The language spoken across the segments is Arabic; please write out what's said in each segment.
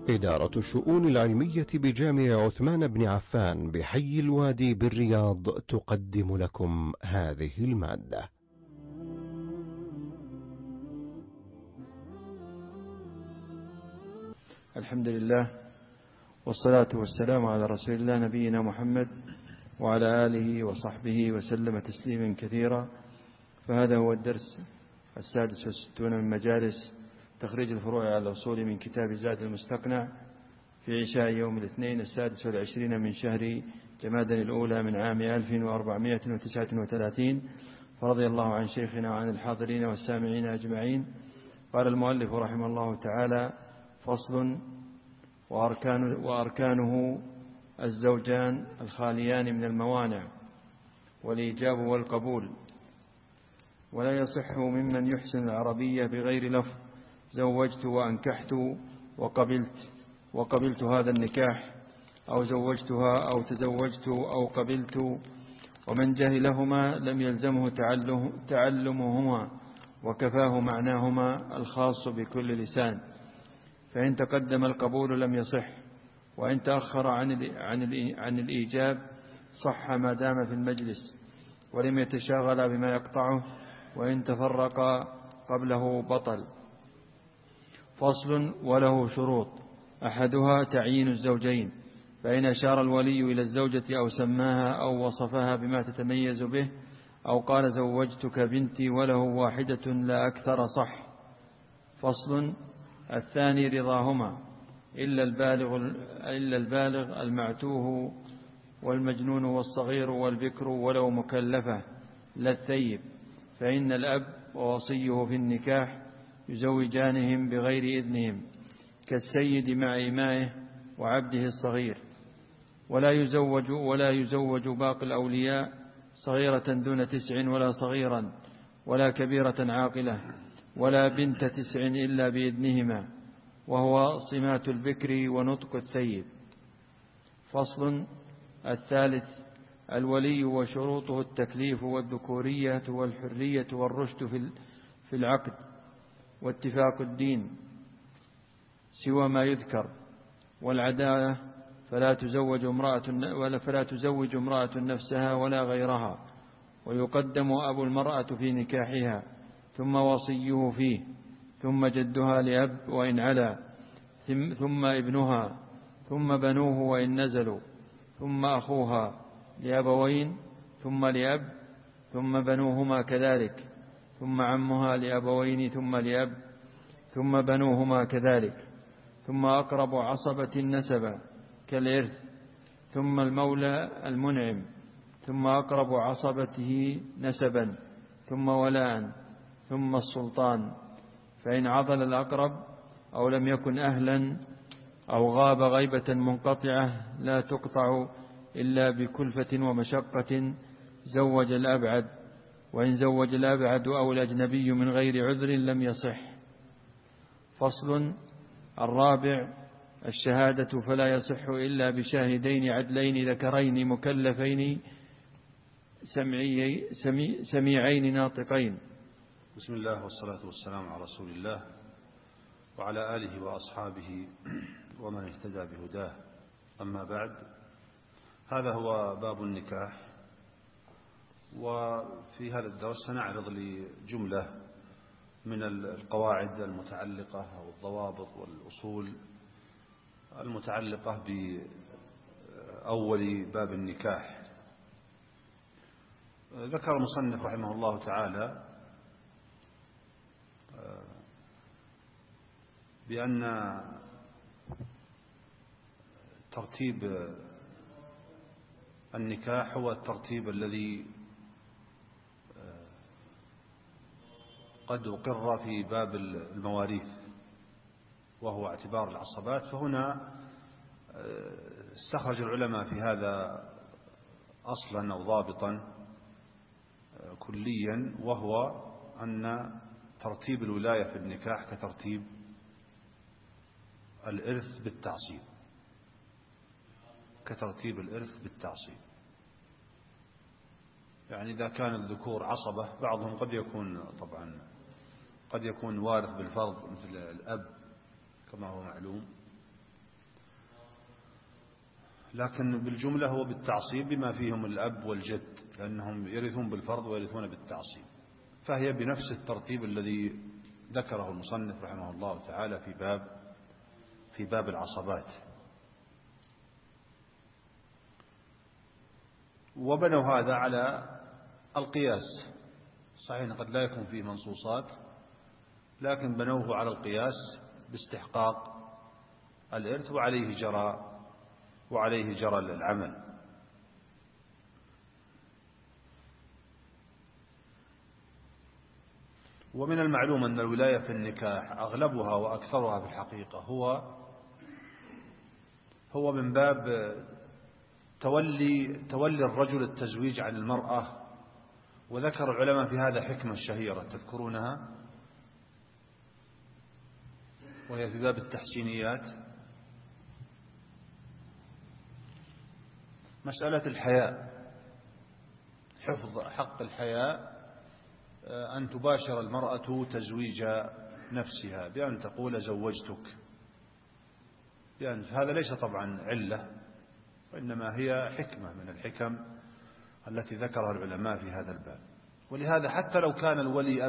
إدارة الشؤون العلمية بجامع عثمان بن عفان بحي الوادي بالرياض تقدم لكم هذه المادة. الحمد لله والصلاة والسلام على رسول الله نبينا محمد وعلى آله وصحبه وسلم تسليما كثيرا. فهذا هو الدرس 66 من مجالس تخريج الفروع على الأصول من كتاب زاد المستقنع في عشاء يوم الاثنين 26 من شهر جمادى الأولى من عام 1439. فرضي الله عن شيخنا وعن الحاضرين والسامعين أجمعين. قال المؤلف رحمه الله تعالى: فصل: وأركانه الزوجان الخاليان من الموانع والإيجاب والقبول. ولا يصح ممن يحسن العربية بغير لفظ زوجت وأنكحت وقبلت هذا النكاح، أو زوجتها أو تزوجت أو قبلت. ومن جهلهما لم يلزمه تعلمهما، وكفاه معناهما الخاص بكل لسان. فإن تقدم القبول لم يصح، وإن تأخر عن الإيجاب صح ما دام في المجلس ولم يتشاغل بما يقطعه، وإن تفرق قبله بطل. فصل: وله شروط: أحدها تعيين الزوجين، فإن أشار الولي إلى الزوجة أو سماها أو وصفها بما تتميز به أو قال زوجتك بنتي وله واحدة لا أكثر صح. فصل: الثاني رضاهما إلا البالغ المعتوه والمجنون والصغير والبكر ولو مكلفة لا الثيب، فإن الأب ووصيه في النكاح يزوجانهم بغير إذنهم كالسيد مع إمائه وعبده الصغير. ولا يزوج باقي الأولياء صغيرة دون 9 ولا صغيرا ولا كبيرة عاقلة ولا بنت 9 إلا بإذنهما، وهو صمات البكر ونطق الثيب. فصل: الثالث الولي وشروطه التكليف والذكورية والحرية والرشد في العقد واتفاق الدين سوى ما يذكر، والعدالة فلا تزوج امرأة نفسها ولا غيرها، ويقدم أبو المرأة في نكاحها ثم وصيه فيه ثم جدها لأب وإن علا، ثم ابنها ثم بنوه وإن نزلوا، ثم أخوها لأبوين ثم لأب ثم بنوهما كذلك، ثم عمها لأبوين ثم لأب ثم بنوهما كذلك، ثم أقرب عصبة النسب كالإرث، ثم المولى المنعم، ثم أقرب عصبته نسبا، ثم ولاء، ثم السلطان. فإن عضل الأقرب أو لم يكن أهلا أو غاب غيبة منقطعة لا تقطع إلا بكلفة ومشقة زوج الأبعد، وإن زوج الأبعد أو الأجنبي من غير عذر لم يصح. فصل: الرابع الشهادة، فلا يصح إلا بشاهدين عدلين ذكرين مكلفين سميعين ناطقين. بسم الله والصلاة والسلام على رسول الله وعلى آله وأصحابه ومن اهتدى بهداه. أما بعد، هذا هو باب النكاح. وفي هذا الدرس سنعرض لجملة من القواعد المتعلقة أو الضوابط والأصول المتعلقة بأول باب النكاح. ذكر المصنف رحمه الله تعالى بأن ترتيب النكاح هو الترتيب الذي قد أقر في باب المواريث، وهو اعتبار العصبات. فهنا استخرج العلماء في هذا أصلا أو ضابطا كليا، وهو أن ترتيب الولاية في النكاح كترتيب الإرث بالتعصيب، كترتيب الإرث بالتعصيب. يعني إذا كان الذكور عصبة، بعضهم قد يكون وارث بالفرض مثل الأب كما هو معلوم، لكن بالجملة هو بالتعصيب بما فيهم الأب والجد، لأنهم يرثون بالفرض ويرثون بالتعصيب، فهي بنفس الترتيب الذي ذكره المصنف رحمه الله تعالى في باب العصبات. وبنوا هذا على القياس، صحيح قد لا يكون فيه منصوصات، لكن بنوه على القياس باستحقاق الإرث، وعليه جرى العمل. ومن المعلوم أن الولاية في النكاح أغلبها وأكثرها في الحقيقة هو من باب تولي الرجل التزويج عن المرأة. وذكر العلماء في هذا حكمة شهيرة تذكرونها، وهي في باب التحسينيات، مسألة الحياء، حفظ حق الحياء، أن تباشر المرأة تزويج نفسها بأن تقول زوجتك، يعني هذا ليس طبعا علة، وإنما هي حكمة من الحكم التي ذكرها العلماء في هذا الباب. ولهذا حتى لو كان الولي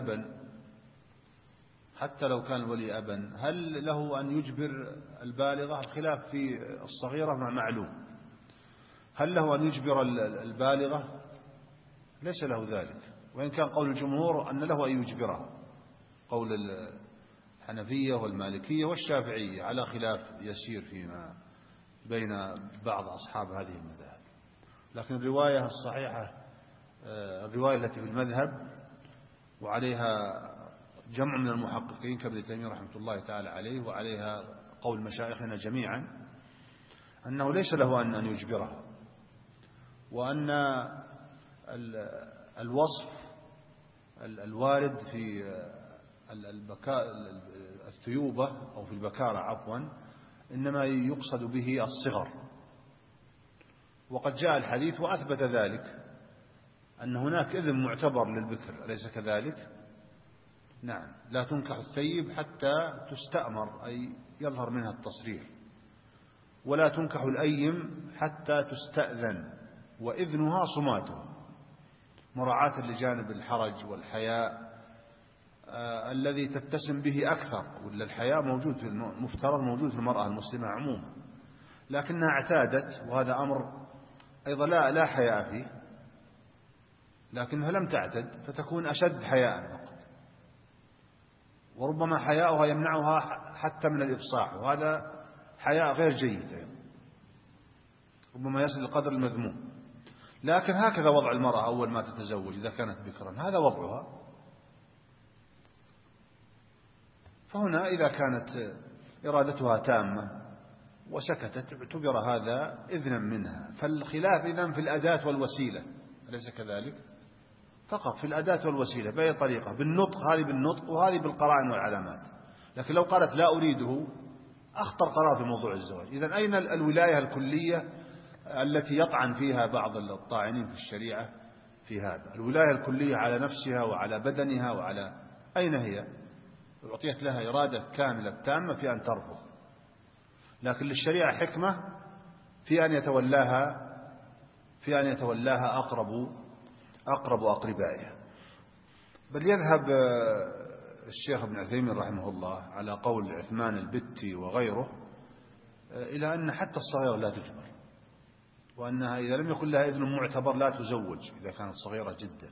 أبا هل له أن يجبر البالغة؟ الخلاف في الصغيرة مع معلوم، هل له أن يجبر البالغة؟ ليس له ذلك، وإن كان قول الجمهور أن له أن يجبرها، قول الحنفية والمالكية والشافعية على خلاف يسير فيما بين بعض أصحاب هذه المذاهب. لكن الرواية الصحيحة، الرواية التي في المذهب وعليها جمع من المحققين كابن تيمية رحمة الله تعالى عليه، وعليها قول مشايخنا جميعا، أنه ليس له أن يجبرها، وأن الوصف الوارد في الثيوبة أو في البكارة عفوا إنما يقصد به الصغر. وقد جاء الحديث وأثبت ذلك، أن هناك إذن معتبر للبكر، أليس كذلك؟ نعم، لا تنكح الثيب حتى تستأمر، أي يظهر منها التصريح، ولا تنكح الأيم حتى تستأذن، وإذنها صماتها، مراعاة لجانب الحرج والحياء الذي تتسم به أكثر، ولا الحياء موجود في المفترض موجود في المرأة المسلمة عموما، لكنها اعتادت، وهذا أمر أيضا لا حياء فيه، لكنها لم تعتد فتكون أشد حياء فقط، وربما حياؤها يمنعها حتى من الإفصاح، وهذا حياء غير جيد أيضا، ربما يصل لقدر المذموم. لكن هكذا وضع المرأة أول ما تتزوج إذا كانت بكرا، هذا وضعها. فهنا إذا كانت إرادتها تامة وسكتت اعتبر هذا إذنا منها. فالخلاف إذن في الأداة والوسيلة، أليس كذلك؟ فقط في الأداة والوسيلة، بأي طريقة، بالنطق، هذه بالنطق وهذه بالقرائن والعلامات. لكن لو قالت لا أريده أخطر قرار في موضوع الزواج. إذن أين الولاية الكلية التي يطعن فيها بعض الطاعنين في الشريعة في هذا؟ الولاية الكلية على نفسها وعلى بدنها وعلى أين هي؟ أعطيت لها إرادة كاملة تامة في أن ترفض، لكن للشريعة حكمة في أن يتولاها أقرب أقربائها. بل يذهب الشيخ ابن عثيمين رحمه الله على قول عثمان البتي وغيره إلى أن حتى الصغيرة لا تجبر، وأنها إذا لم يكن لها إذن معتبر لا تزوج إذا كانت صغيرة جدا.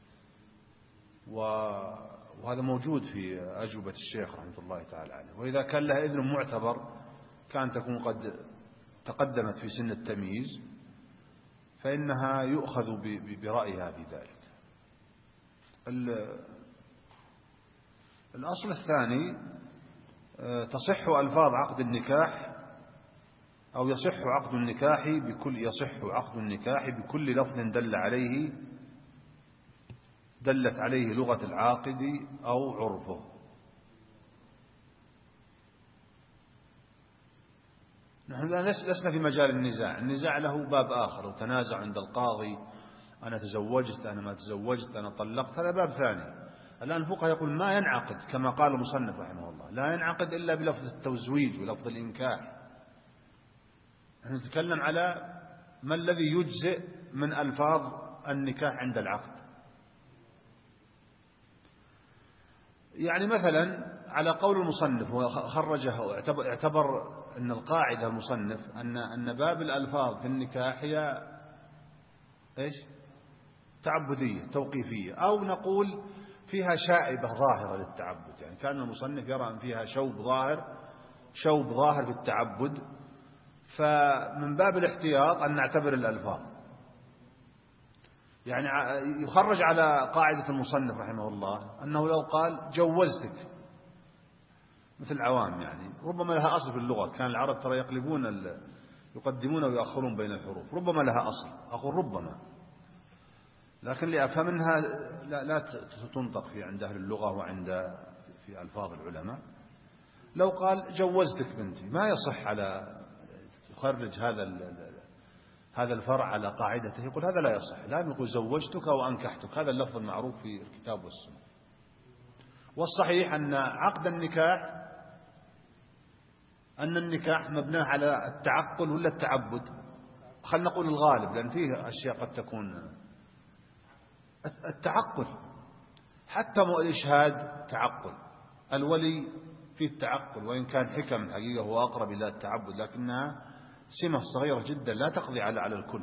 وهذا موجود في أجوبة الشيخ رحمه الله تعالى عليه. وإذا كان لها إذن معتبر كان تكون قد تقدمت في سن التمييز، فإنها يؤخذ برأيها في ذلك. الأصل الثاني تصح ألفاظ عقد النكاح، أو يصح عقد النكاح بكل لفظ دلت عليه لغة العاقد أو عرفه. نحن لسنا في مجال النزاع له باب آخر، وتنازع عند القاضي، أنا تزوجت أنا ما تزوجت أنا طلقت، هذا باب ثاني. الآن الفقهاء يقول ما ينعقد كما قال المصنف رحمه الله، لا ينعقد إلا بلفظ التزويج ولفظ الإنكاح. نحن نتكلم على ما الذي يجزئ من ألفاظ النكاح عند العقد. يعني مثلا على قول المصنف وخرجه، اعتبر أن القاعدة المصنف أن باب الألفاظ في النكاح هي إيش؟ تعبدية توقيفية، أو نقول فيها شائبة ظاهرة للتعبد. يعني كان المصنف يرى أن فيها شوب ظاهر في التعبد، فمن باب الاحتياط أن نعتبر الألفاظ. يعني يخرج على قاعدة المصنف رحمه الله أنه لو قال جوزتك مثل العوام، يعني ربما لها أصل في اللغة، كان العرب ترى يقدمون ويؤخرون بين الحروف، ربما لها أصل، أقول ربما، لكن لأفهمها لا تنطق في عند أهل اللغة في ألفاظ العلماء. لو قال جوزتك بنتي ما يصح على يخرج هذا الفرع على قاعدته، يقول هذا لا يصح، لا يقول زوجتك وأنكحتك، هذا اللفظ المعروف في الكتاب والسنة. والصحيح أن عقد النكاح مبناه على التعقل ولا التعبد. خلنا نقول الغالب، لأن فيه أشياء قد تكون التعقل، حتى الإشهاد تعقل، الولي فيه التعقل، وإن كان حكم الحقيقة هو أقرب إلى التعبد، لكنها سمة صغيرة جدا لا تقضي على الكل.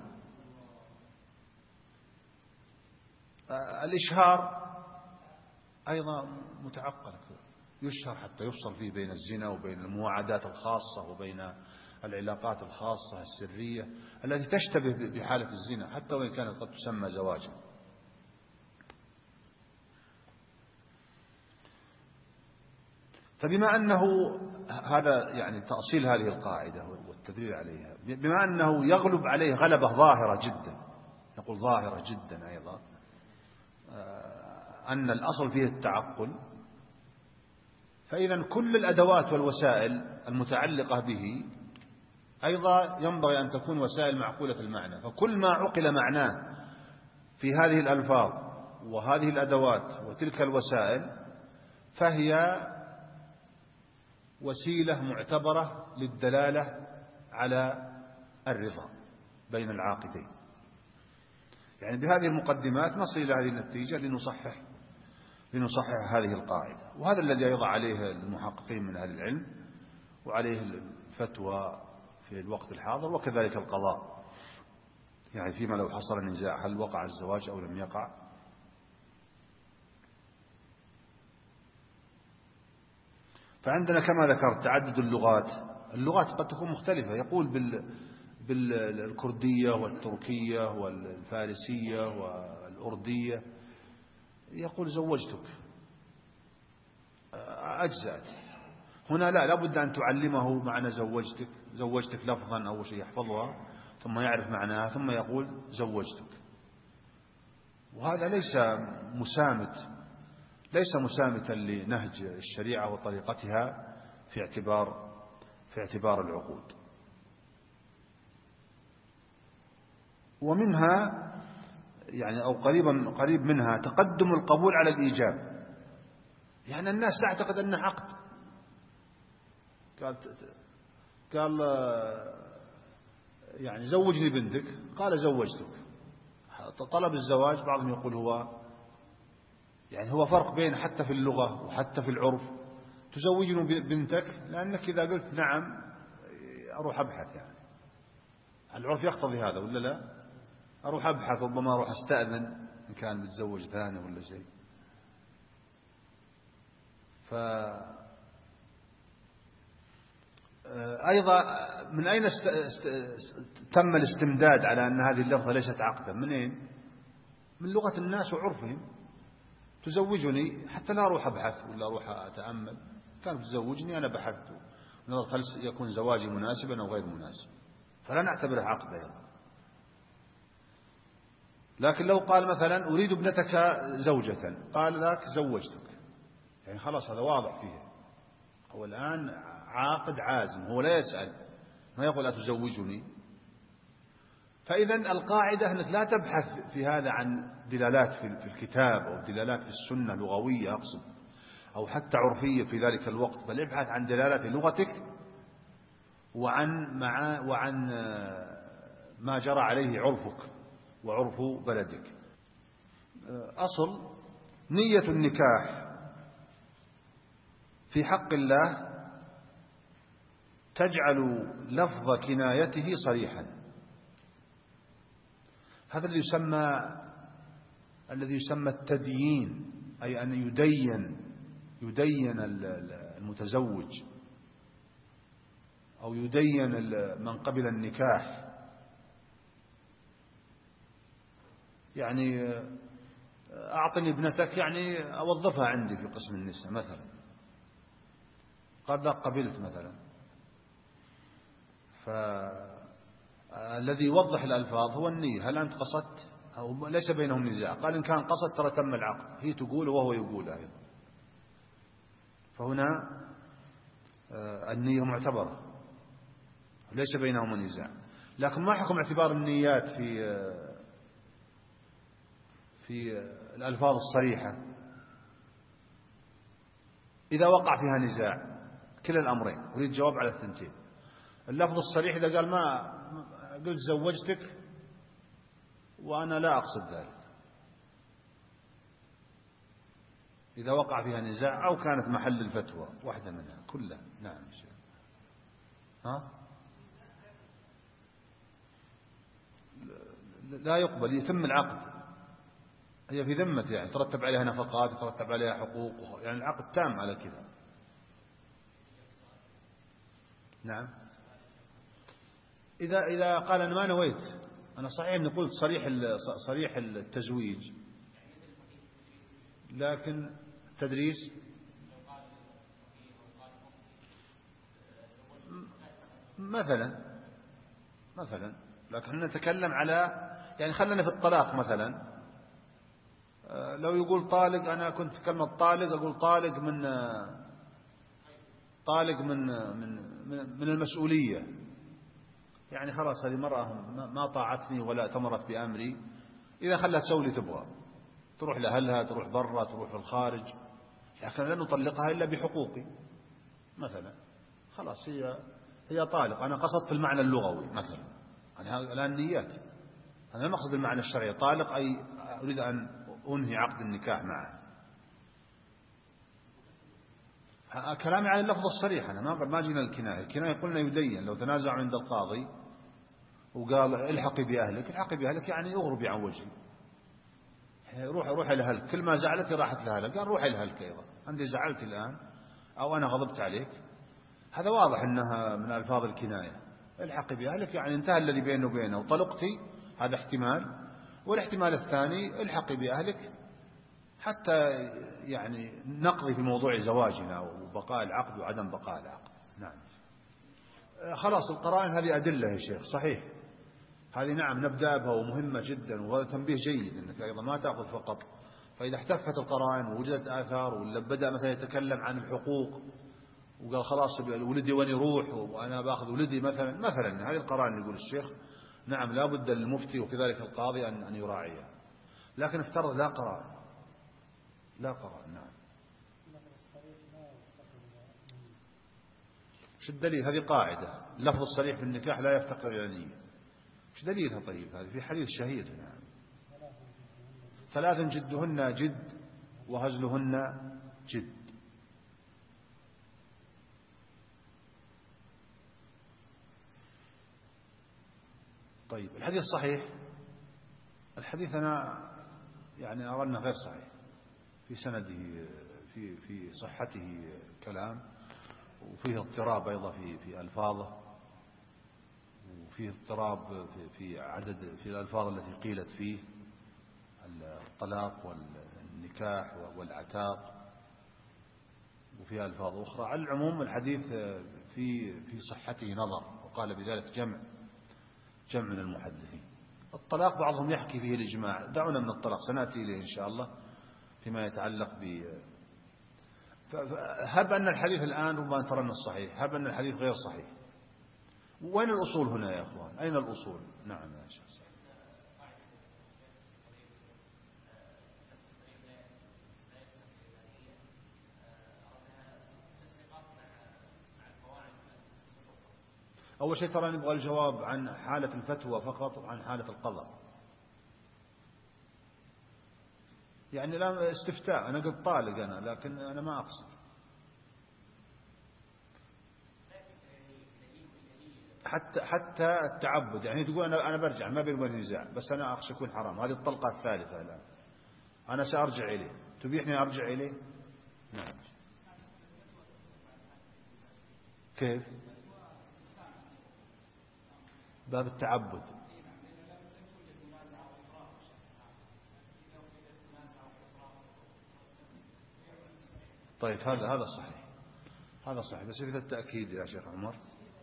الإشهار أيضا متعقل، يشهر حتى يفصل فيه بين الزنا وبين المواعدات الخاصة وبين العلاقات الخاصة السرية التي تشتبه بحالة الزنا حتى وإن كانت قد تسمى زواجا. فبما أنه هذا يعني تأصيل هذه القاعدة والتدليل عليها، بما أنه يغلب عليه غلبة ظاهرة جدا، نقول ظاهرة جدا أيضا، أن الأصل فيه التعقل، فإذا كل الأدوات والوسائل المتعلقة به أيضا ينبغي أن تكون وسائل معقولة المعنى. فكل ما عقل معناه في هذه الألفاظ وهذه الأدوات وتلك الوسائل فهي وسيلة معتبرة للدلالة على الرضا بين العاقدين. يعني بهذه المقدمات نصل إلى هذه النتيجة لنصحح هذه القاعدة. وهذا الذي يضع عليه المحققين من أهل العلم وعليه الفتوى في الوقت الحاضر، وكذلك القضاء، يعني فيما لو حصل النزاع هل وقع الزواج أو لم يقع. فعندنا كما ذكرت تعدد اللغات قد تكون مختلفة، يقول بالكردية والتركية والفارسية والأردية، يقول زوجتك أجزأت. هنا لا، لابد أن تعلمه معنى زوجتك لفظا أو شيء يحفظها ثم يعرف معناها ثم يقول زوجتك. وهذا ليس مسامتا لنهج الشريعة وطريقتها في اعتبار العقود. ومنها يعني أو قريب منها تقدم القبول على الإيجاب. يعني الناس تعتقد أنه عقد، قال يعني زوجني بنتك، قال زوجتك. طلب الزواج بعضهم يقول هو فرق بين حتى في اللغة وحتى في العرف. تزوجني بنتك لأنك إذا قلت نعم أروح أبحث، يعني العرف يقتضي هذا ولا لا؟ أروح أبحث، ربما أروح أستأذن إن كان متزوج ثاني ولا شيء. أيضا من أين تم الاستمداد على أن هذه اللفظة ليست عقدا؟ منين؟ من لغة الناس وعرفهم. تزوجني حتى لا أروح أبحث ولا أروح أتأمل، كانت تزوجني أنا بحثت نظرت هل يكون زواجي مناسبا أو غير مناسب، فلا نعتبره عقد أيضا. لكن لو قال مثلا أريد ابنتك زوجة، قال ذاك زوجتك، يعني خلاص هذا واضح فيه، هو الآن عاقد عازم، هو لا يسأل، ما يقول أتزوجني. فإذا القاعدة أنك لا تبحث في هذا عن دلالات في الكتاب أو دلالات في السنة لغوية أقصد أو حتى عرفية في ذلك الوقت، بل ابحث عن دلالات لغتك وعن ما جرى عليه عرفك وعرف بلدك. أصل نية النكاح في حق الله تجعل لفظ كنايته صريحا. هذا الذي يسمى التديين، أي أن يدين المتزوج أو يدين من قبل النكاح. يعني أعطني ابنتك، يعني أوظفها عندي في قسم النساء مثلا، قال لا قبلت مثلا. فالذي يوضح الألفاظ هو النية، هل أنت قصدت أو ليس بينهم نزاع. قال إن كان قصد ترى تم العقد، هي تقول وهو يقول أيضا. فهنا النية معتبرة ليس بينهم نزاع. لكن ما حكم اعتبار النيات في الألفاظ الصريحة إذا وقع فيها نزاع؟ كلا الأمرين، أريد جواب على الثنتين. اللفظ الصريح إذا قال ما قلت زوجتك وأنا لا أقصد ذلك، إذا وقع فيها نزاع أو كانت محل الفتوى واحدة منها كلها. نعم شيخ. لا يقبل، يتم العقد، هي في ذمة، يعني ترتب عليها نفقات وترتب عليها حقوق، يعني العقد تام على كذا. نعم. إذا قال أنا ما نويت، أنا صحيح أني قلت صريح التزويج، لكن التدريس مثلا، لكن نتكلم على، يعني خلنا في الطلاق مثلا. لو يقول طالق، أنا كنت كلمة طالق أقول طالق من المسؤولية، يعني خلاص هذه مرأة ما طاعتني ولا تمرت بأمري، إذا خلها تسوي اللي تبغى، تروح لأهلها، تروح برا، تروح في الخارج، لكن لن نطلقها إلا بحقوقي مثلا. خلاص هي طالق. أنا قصدت في المعنى اللغوي مثلا، يعني الآن نيات، أنا لم أقصد المعنى الشرعي. طالق أي أريد أن أنهي عقد النكاح معه. كلامي على اللفظ الصريح، أنا ما جينا الكناية قلنا يدين. لو تنازع عند القاضي وقال الحقي بأهلك يعني اغربي عن وجهي، روح إلى أهلك، كل ما زعلتي راحت لأهلك، قال روح إلى أهلك أيضا، أنت زعلت الآن أو أنا غضبت عليك. هذا واضح أنها من ألفاظ الكناية. الحقي بأهلك يعني انتهى الذي بينه وبينه، وطلقتي، هذا احتمال. والاحتمال الثاني الحقي بأهلك حتى يعني نقضي في موضوع زواجنا وبقاء العقد وعدم بقاء العقد. نعم. خلاص القرائن هذه أدلة يا شيخ، صحيح هذه نعم نبدأ بها ومهمة جدا، وهذا تنبيه جيد أنك أيضا ما تأخذ فقط. فإذا احتفت القرائن ووجدت آثار، ولا بدأ مثلا يتكلم عن الحقوق وقال خلاص ولدي وين يروح وأنا باخذ ولدي مثلا هذه القرائن يقول الشيخ نعم لا بد للمفتي وكذلك القاضي أن يراعيها. لكن افترض لا قرائن. نعم. شو الدليل؟ هذه قاعدة، اللفظ الصريح في النكاح لا يفتقر إلى نية. شو دليلها؟ طيب هذه في حديث شهير. نعم. 3 جدهن جد وهزلهن جد. طيب الحديث صحيح. الحديث أنا يعني أرى أنه غير صحيح، في سنده في صحته كلام، وفيه اضطراب أيضا في ألفاظه، وفيه اضطراب في الألفاظ التي قيلت فيه الطلاق والنكاح والعتاق، وفيها ألفاظ أخرى. على العموم الحديث في صحته نظر، وقال بذلك جمع من المحدثين. الطلاق بعضهم يحكي فيه الإجماع، دعونا من الطلاق سنأتي إليه إن شاء الله فيما يتعلق هب أن الحديث الآن ربما ترى أنه صحيح، هب أن الحديث غير صحيح. وين الأصول هنا يا أخوان؟ أين الأصول؟ نعم يا شيخ. أول شيء ترى نبغى الجواب عن حالة الفتوى فقط وعن حالة القضاء. يعني لا استفتاء، أنا قلت طالق أنا، لكن أنا ما أقصد حتى التعبد. يعني تقول أنا برجع ما بين نزاع، بس أنا أخشى يكون حرام. هذه الطلقة الثالثة الآن أنا سأرجع إليه، تبيحني أرجع إليه؟ نعم. كيف؟ باب التعبد. طيب هذا صحيح، هذا صحيح، بس إذا التأكيد يا شيخ عمر.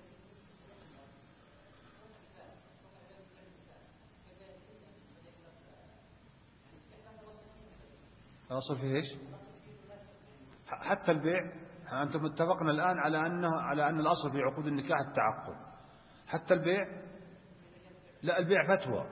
الأصل فيه إيش؟ حتى البيع. أنتم اتفقنا الآن على أن الأصل في عقود النكاح التعقد. حتى البيع؟ لا، البيع فتوى.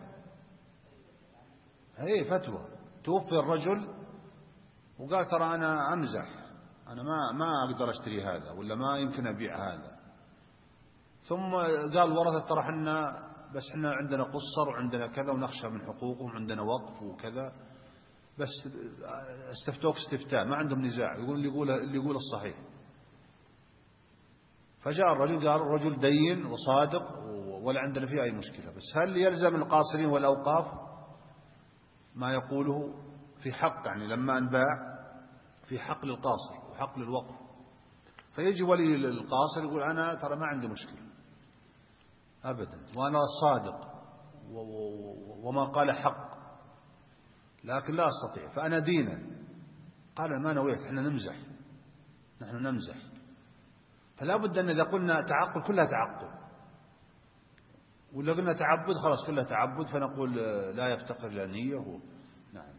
هي فتوى. توفي الرجل وقال ترى أنا أمزح، أنا ما أقدر أشتري هذا ولا ما يمكن أبيع هذا. ثم قال ورثة ترى احنا عندنا قصر وعندنا كذا ونخشى من حقوقهم، عندنا وقف وكذا، بس استفتوك استفتاء ما عندهم نزاع، اللي يقول الصحيح. فجاء الرجل قال الرجل دين وصادق ولا عندنا فيه أي مشكلة، بس هل يلزم القاصرين والأوقاف ما يقوله في حق، يعني لما انباع في حق للقاصر وحق للوقف، فيجي ولي القاصر يقول أنا ترى ما عندي مشكلة أبدا وأنا صادق وما قال حق، لكن لا أستطيع فأنا دينا. قال ما نويت، نحن نمزح. فلا بد أن إذا قلنا تعقد كلها تعقد، ولا قلنا تعبد خلاص كلها تعبد، فنقول لا يفتقر إلى نية. نعم.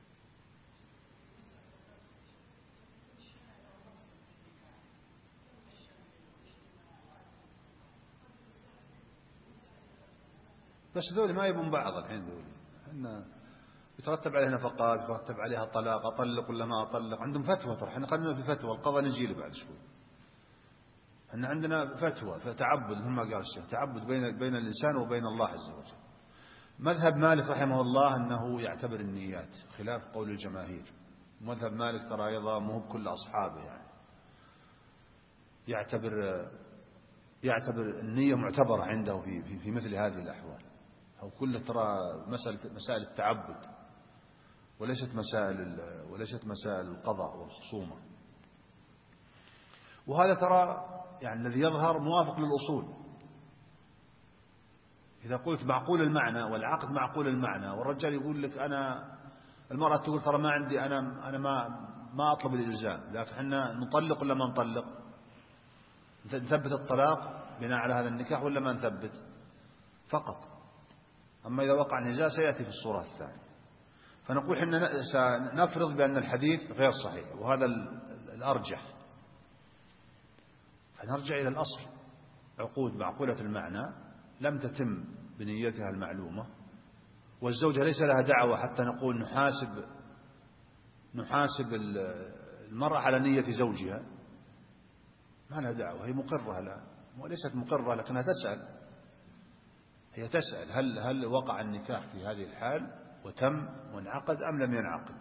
بس ذولي ما يبون بعض الحين، ذولي يترتب عليها نفقات، يترتب عليها طلاق، أطلق ولا ما أطلق. عندهم فتوى، ترى احنا قلنا في فتوى القضاء نجي له بعد شوي. احنا عندنا فتوى فتعبد، مثل ما قال الشيخ، تعبد بين الإنسان وبين الله عز وجل. مذهب مالك رحمه الله أنه يعتبر النيات خلاف قول الجماهير. مذهب مالك ترى أيضا مو بكل أصحابه، يعني يعتبر النية معتبرة عنده في مثل هذه الأحوال، أو كله ترى مسائل التعبد وليست مسائل القضاء والخصومة. وهذا ترى يعني الذي يظهر موافق للأصول. إذا قلت معقول المعنى والعقد معقول المعنى، والرجال يقول لك المرأة تقول ترى ما عندي، أنا ما أطلب الإلزام، لكن احنا نطلق ولا ما نطلق، نثبت الطلاق بناء على هذا النكاح ولا ما نثبت فقط. أما إذا وقع النزاع سيأتي في الصورة الثانية. فنقول إحنا سنفرض بأن الحديث غير صحيح، وهذا الأرجح، فنرجع إلى الأصل. عقود معقولة المعنى لم تتم بنيتها المعلومة، والزوجة ليس لها دعوة حتى نقول نحاسب المرأة على نية زوجها، ما لها دعوة، هي مقرة الآن وليست مقرة، لكنها تسأل هل وقع النكاح في هذه الحال وتم وانعقد أم لم ينعقد.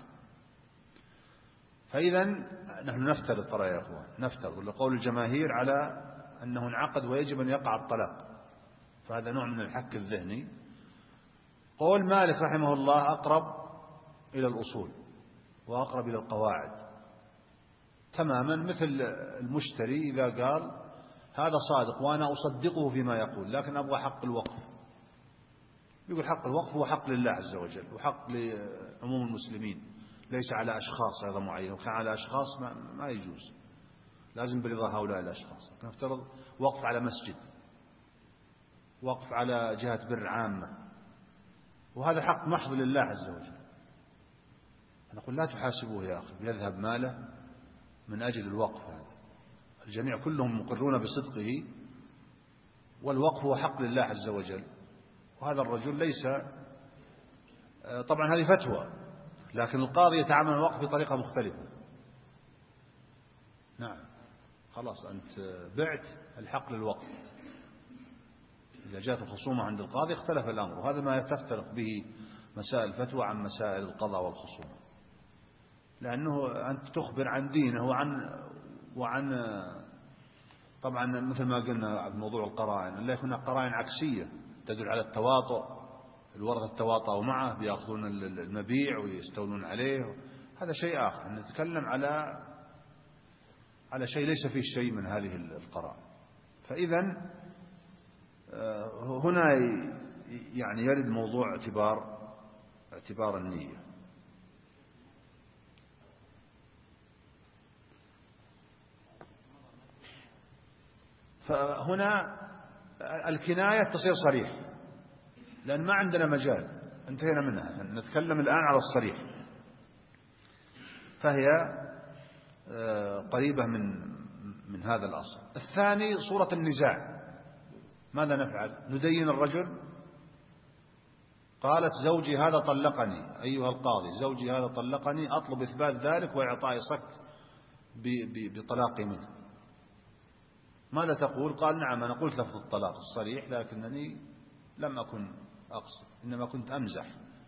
فإذا نحن نفترض ترى يا أخوان، نفترض لقول الجماهير على أنه انعقد ويجب أن يقع الطلاق، فهذا نوع من الحك الذهني. قول مالك رحمه الله أقرب إلى الأصول وأقرب إلى القواعد تماما، مثل المشتري إذا قال هذا صادق وأنا أصدقه فيما يقول، لكن أبغى حق الوقف، يقول حق الوقف هو حق لله عز وجل وحق لعموم المسلمين، ليس على أشخاص هذا معين، وكان على أشخاص ما يجوز، لازم برضا هؤلاء الأشخاص. نفترض وقف على مسجد، وقف على جهة بر عامة، وهذا حق محض لله عز وجل. نقول لا تحاسبوه يا أخي يذهب ماله من أجل الوقف هذا، الجميع كلهم مقرون بصدقه، والوقف هو حق لله عز وجل، وهذا الرجل ليس، طبعا هذه فتوى، لكن القاضي يتعامل مع الوقف بطريقة مختلفة. نعم خلاص أنت بعت الحق للوقف، إذا جاءت الخصومة عند القاضي اختلف الأمر، وهذا ما تفترق به مسائل الفتوى عن مسائل القضاء والخصومة، لأنه أنت تخبر عن دينه وعن طبعا مثل ما قلنا عن موضوع القرائن، أن لا يكون قرائن عكسية تدل على التواطؤ، الورثة تواطؤوا معه بيأخذون المبيع ويستولون عليه، هذا شيء آخر. نتكلم على شيء ليس فيه شيء من هذه القرائن. فإذا هنا يعني يرد موضوع اعتبار النية. فهنا الكناية تصير صريح، لأن ما عندنا مجال، انتهينا منها، نتكلم الآن على الصريح، فهي قريبة من هذا الأصل. الثاني صورة النزاع، ماذا نفعل؟ ندين الرجل، قالت زوجي هذا طلقني، أيها القاضي زوجي هذا طلقني، أطلب إثبات ذلك وإعطائي صك بطلاقي منه. ماذا تقول؟ قال نعم أنا قلت لفظ الطلاق الصريح، لكنني لم أكن أقصد، إنما كنت أمزح،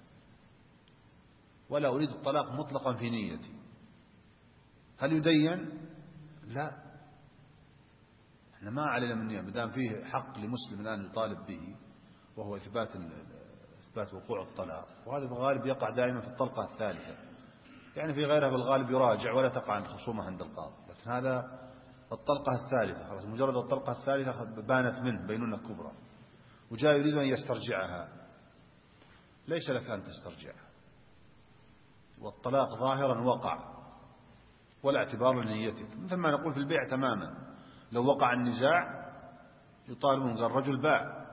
ولا أريد الطلاق مطلقا في نيتي. هل يدين؟ لا، احنا ما علينا من نية، مدام فيه حق لمسلم الآن يطالب به، وهو إثبات وقوع الطلاق، وهذا في الغالب يقع دائما في الطلقة الثالثة، يعني في غيرها بالغالب يراجع ولا تقع الخصومة عند القاضي، لكن هذا الطلقة الثالثة خلاص، مجرد الطلقة الثالثة بانت منه بينونة كبرى، وجاء يريد أن يسترجعها، ليس لك أن تسترجعها، والطلاق ظاهرا وقع ولا اعتبار لنيتك، مثل ما نقول في البيع تماما، لو وقع النزاع يطالبون، قال الرجل باع،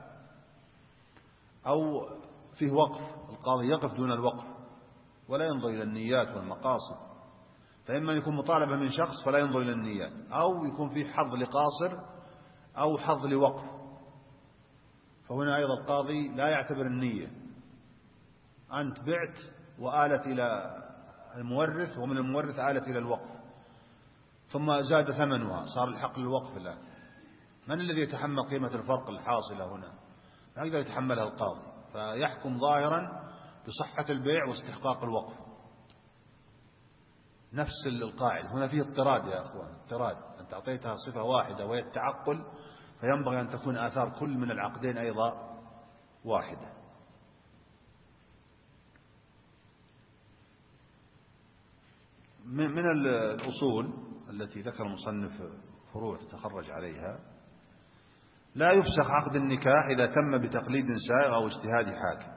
أو فيه وقف، القاضي يقف دون الوقف ولا ينظر إلى النيات والمقاصد، فإما يكون مطالبة من شخص فلا ينظر إلى النيات، أو يكون فيه حظ لقاصر أو حظ لوقف، فهنا أيضا القاضي لا يعتبر النية. أنت بعت وآلت إلى المورث، ومن المورث آلت إلى الوقف، ثم زاد ثمنها، صار الحق للوقف الآن، من الذي يتحمل قيمة الفرق الحاصلة هنا؟ لا يقدر يتحملها القاضي، فيحكم ظاهرا بصحة البيع واستحقاق الوقف. نفس القاعدة هنا فيه اضطراد يا أخوان، اضطراد، أنت أعطيتها صفة واحدة وهي التعقل، فينبغي أن تكون آثار كل من العقدين أيضا واحدة. من الأصول التي ذكر المصنف فروع تتخرج عليها: لا يفسخ عقد النكاح إذا تم بتقليد سائغ أو اجتهاد حاكم.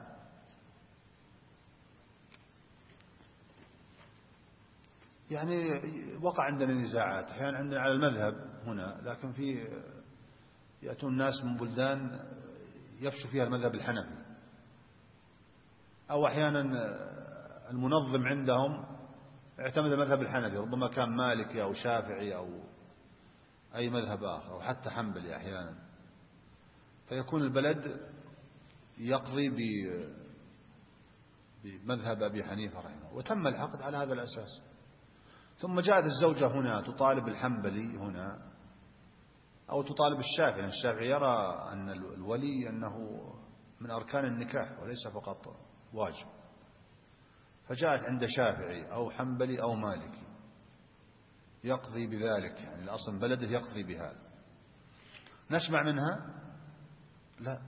يعني وقع عندنا نزاعات أحيانا عندنا على المذهب هنا، لكن يأتون ناس من بلدان يفشو فيها المذهب الحنفي، أو أحيانا المنظم عندهم اعتمد المذهب الحنفي، ربما كان مالكي أو شافعي أو أي مذهب آخر، أو حتى حنبلي أحيانا، فيكون البلد يقضي بمذهب أبي حنيفة رحمه، وتم العقد على هذا الأساس. ثم جاءت الزوجة هنا تطالب الحنبلي هنا، أو تطالب الشافعي، يعني الشافعي يرى أن الولي أنه من أركان النكاح وليس فقط واجب، فجاءت عند شافعي أو حنبلي أو مالكي يقضي بذلك، يعني الأصل بلده يقضي بهذا، نسمع منها؟ لا،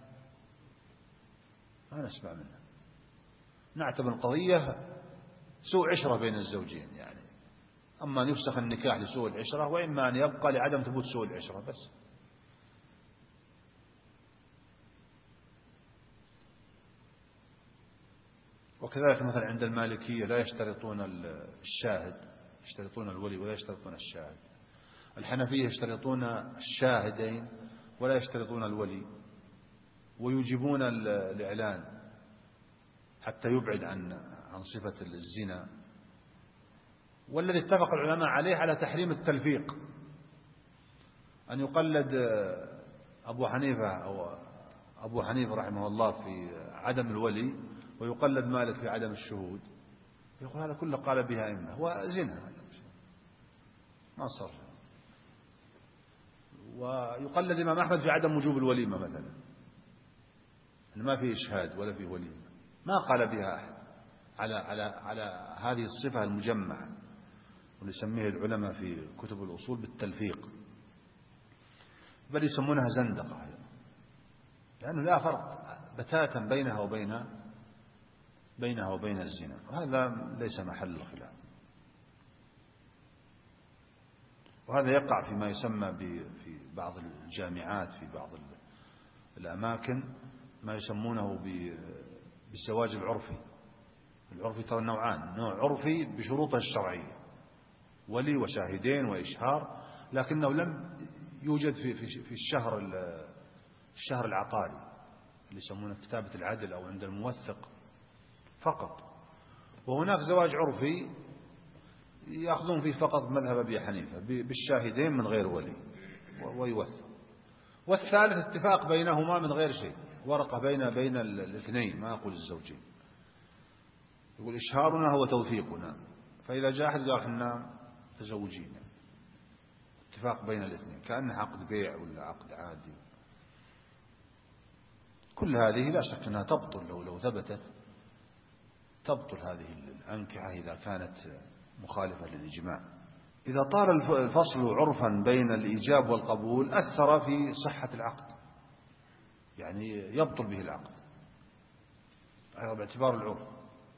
ما نسمع منها، نعتبر القضية سوء عشرة بين الزوجين، يعني أما أن يفسخ النكاح لسوء العشرة، وإما أن يبقى لعدم ثبوت سوء العشرة بس. وكذلك مثلا عند المالكية لا يشترطون الشاهد، يشترطون الولي ولا يشترطون الشاهد. الحنفية يشترطون الشاهدين ولا يشترطون الولي، ويجيبون الإعلان حتى يبعد عن صفة الزنا. والذي اتفق العلماء عليه على تحريم التلفيق، أن يقلد أبو حنيفة رحمه الله في عدم الولي، ويقلد مالك في عدم الشهود، يقول هذا كله قال بها أئمة، هو زنا هذا ما صار. ويقلد الإمام أحمد في عدم وجوب الوليمة مثلا، ما في إشهاد ولا في ولي، ما قال بها أحد على هذه الصفة المجمعة، واللي يسميه العلماء في كتب الأصول بالتلفيق، بل يسمونها زندقة، لأنه لا فرق بتاتا بينها وبين الزنا، وهذا ليس محل الخلاف. وهذا يقع فيما يسمى في بعض الجامعات في بعض الأماكن ما يسمونه بالزواج العرفي. العرفي ترى نوعان: نوع عرفي بشروطه الشرعية، ولي وشاهدين وإشهار، لكنه لم يوجد في الشهر العقاري اللي يسمونه كتابة العدل أو عند الموثق فقط. وهناك زواج عرفي يأخذون فيه فقط مذهب أبي حنيفة بالشاهدين من غير ولي ويوثق. والثالث اتفاق بينهما من غير شيء، ورقة بين الاثنين، ما أقول الزوجين، يقول إشهارنا هو توثيقنا، فإذا جاء أحد قال إحنا تزوجين، اتفاق بين الاثنين كأنه عقد بيع ولا عقد عادي. كل هذه لا شك أنها تبطل لو ثبتت، تبطل هذه الأنكحة إذا كانت مخالفة للإجماع. إذا طال الفصل عرفا بين الإيجاب والقبول أثر في صحة العقد، يعني يبطل به العقد باعتبار العرف.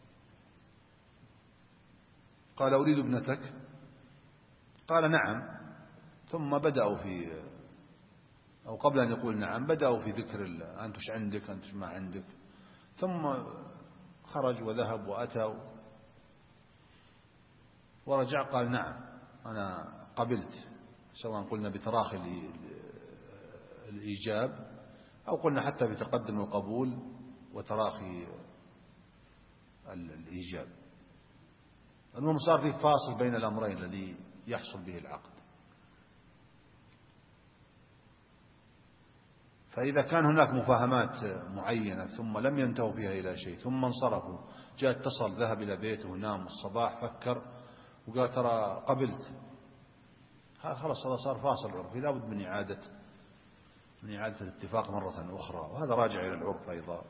قال أريد ابنتك، قال نعم، ثم بدأوا أو قبل أن يقول نعم بدأوا في ذكر أنت وش عندك أنت ما عندك، ثم خرج وذهب وأتى ورجع قال نعم أنا قبلت، سواء قلنا بتراخي الإيجاب أو قلنا حتى بتقدم القبول وتراخي الإيجاب. المهم صار فيه فاصل بين الأمرين الذي يحصل به العقد. فإذا كان هناك مفاهمات معينة ثم لم ينتهوا فيها إلى شيء ثم انصرفوا، جاء اتصل ذهب إلى بيته ونام، الصباح فكر وقال ترى قبلت، خلاص هذا صار فاصل عرفي، لا بد من إعادة الاتفاق مرة أخرى. وهذا راجع إلى العرف أيضا،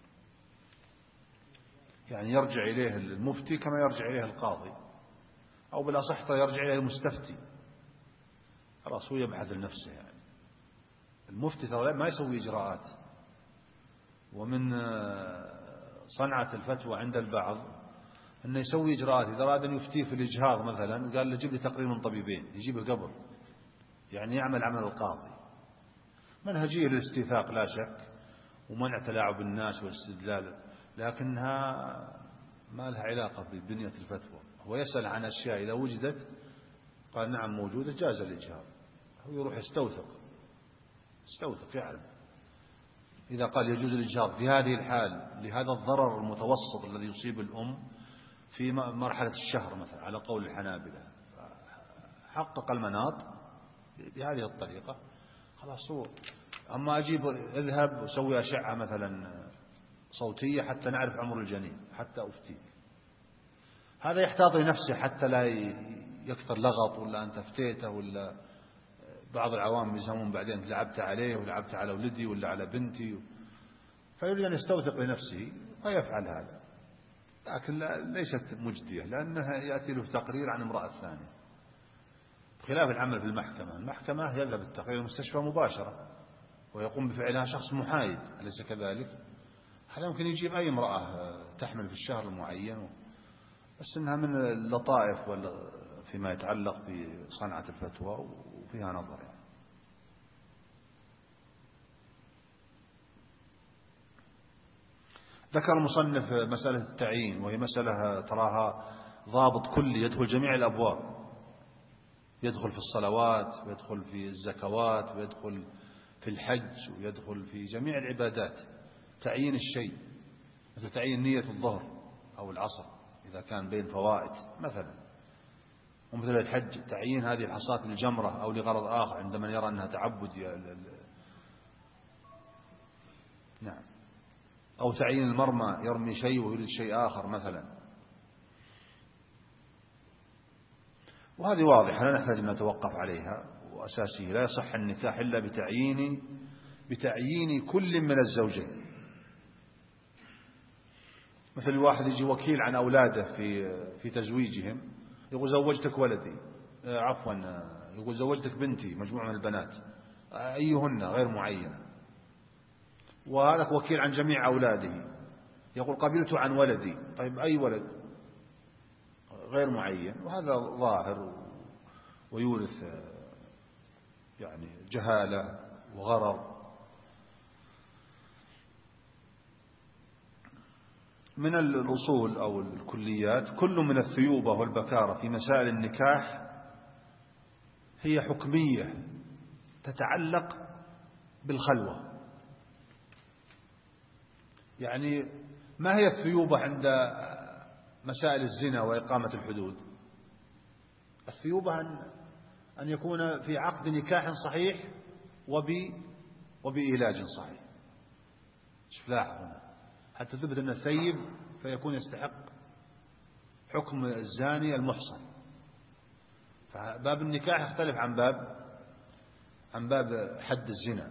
يعني يرجع إليه المفتي كما يرجع إليه القاضي، أو بالأصح يرجع إليه المستفتي، خلاص هو يبحث لنفسه. يعني المفتي ترى ما يسوي إجراءات، ومن صنعة الفتوى عند البعض أنه يسوي إجراءات. إذا أراد أن يفتيه في الإجهاض مثلا قال له جيب لي تقرير من طبيبين، يجيبه قبل، يعني يعمل عمل القاضي. منهجية للاستيثاق لا شك، ومنع تلاعب الناس والاستدلال، لكنها ما لها علاقة ببنية الفتوى. هو يسأل عن أشياء إذا وجدت قال نعم موجودة جاز الإجهاض، هو يروح يستوثق يعلم. إذا قال يجوز الإجهاض في هذه الحال لهذا الضرر المتوسط الذي يصيب الأم في مرحلة الشهر مثلا على قول الحنابلة، حقق المناط بهذه الطريقة، خلاص هو. أما أجيب اذهب وسوي أشعة مثلا صوتية حتى نعرف عمر الجنين حتى أفتيك، هذا يحتاط لنفسه حتى لا يكثر لغط، ولا أنت افتيته، ولا بعض العوام يزهمون بعدين لعبت عليه ولعبت على ولدي ولا على بنتي، فيريد أن يستوثق لنفسه فيفعل هذا، لكن ليست مجدية، لأنها يأتي له تقرير عن امرأة ثانية، بخلاف العمل في المحكمة يذهب التقرير المستشفى مباشرة ويقوم بفعلها شخص محايد، أليس كذلك؟ هذا ممكن يجيب أي امرأة تحمل في الشهر المعين، بس إنها من اللطائف فيما يتعلق بصنعة الفتوى وفيها نظر يعني. ذكر المصنف مسألة التعيين، وهي مسألة تراها ضابط كلي يدخل جميع الأبواب، يدخل في الصلوات ويدخل في الزكوات ويدخل في الحج ويدخل في جميع العبادات. تعيين الشيء مثل تعيين نية الظهر أو العصر إذا كان بين فوائد مثلا، ومثل الحج تعيين هذه الحصاة للجمرة أو لغرض آخر عندما يرى أنها تعبد نعم، أو تعيين المرمى يرمي شيء ويريد شيء آخر مثلا. وهذه واضحة لا نحتاج أن نتوقف عليها، وأساسية لا يصح النكاح إلا بتعيين كل من الزوجين، مثل واحد يجي وكيل عن أولاده في تزويجهم، يقول زوجتك ولدي، عفوا يقول زوجتك بنتي، مجموعة من البنات أيهن غير معينة، وهذا وكيل عن جميع أولاده يقول قبلت عن ولدي. طيب أي ولد؟ غير معين، وهذا ظاهر ويورث يعني جهالة وغرر. من الأصول أو الكليات، كل من الثيوبة والبكارة في مسائل النكاح هي حكمية تتعلق بالخلوة. يعني ما هي الثيوبة عند مسائل الزنا وإقامة الحدود؟ الثيوبة أن يكون في عقد نكاح صحيح وبإيلاج صحيح. لاحظ هنا حتى تثبت أن الثيب فيكون يستحق حكم الزاني المحصن. فباب النكاح يختلف عن باب حد الزنا.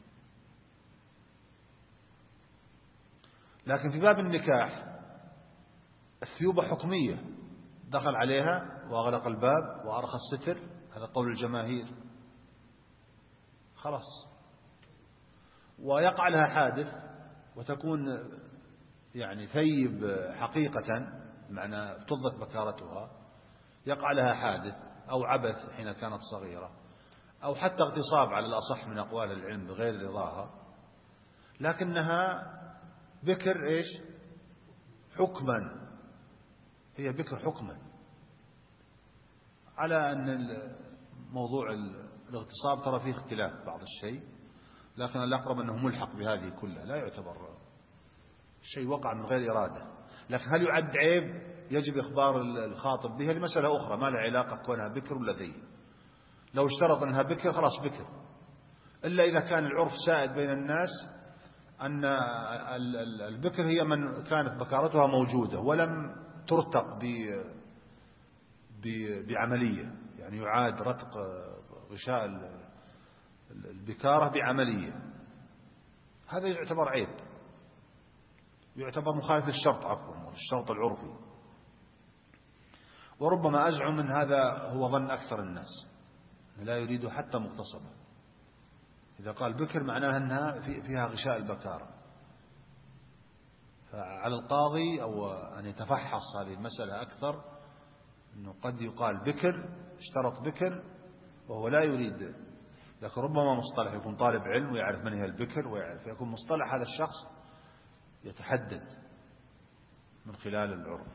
لكن في باب النكاح الثيوبة حكمية، دخل عليها وأغلق الباب وأرخى الستر، هذا قول الجماهير، خلاص. ويقع لها حادث وتكون يعني ثيب حقيقة، معنى تضبط بكارتها، يقع لها حادث أو عبث حين كانت صغيرة، أو حتى اغتصاب على الأصح من أقوال العلم بغير رضاها، لكنها بكر إيش حكما، هي بكر حكما، على أن موضوع الاغتصاب ترى فيه اختلاف بعض الشيء، لكن الأقرب أنه ملحق بهذه كلها، لا يعتبر شيء وقع من غير إرادة. لكن هل يعد عيب يجب إخبار الخاطب به؟ هذه مسألة أخرى ما لها علاقة كونها بكر ولا ذي. لو اشترط أنها بكر خلاص بكر، إلا إذا كان العرف سائد بين الناس أن البكر هي من كانت بكارتها موجودة ولم ترتق بعملية، يعني يعاد رتق غشاء البكارة بعملية، هذا يعتبر عيب، يعتبر مخالف للشرط، عفوا الشرط العرفي. وربما أزعم من هذا هو ظن أكثر الناس، لا يريد حتى مغتصبة. إذا قال بكر معناها أنها فيها غشاء البكارة، فعلى القاضي أو أن يتفحص هذه المسألة أكثر، أنه قد يقال بكر، اشترط بكر وهو لا يريد، لكن ربما مصطلح يكون طالب علم ويعرف من هي البكر ويعرف، يكون مصطلح هذا الشخص يتحدد من خلال العرف.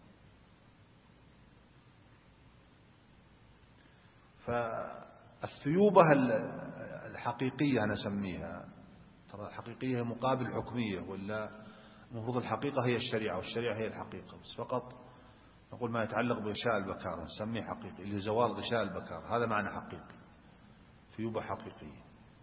فالثيوبة الحقيقية أنا أسميها، ترى الحقيقية مقابل حكمية، ولا المفروض الحقيقة هي الشريعة والشريعة هي الحقيقة، بس فقط نقول ما يتعلق بغشاء البكارة نسميه حقيقي، اللي زوال غشاء البكارة هذا معنى حقيقي، ثيوبة حقيقية.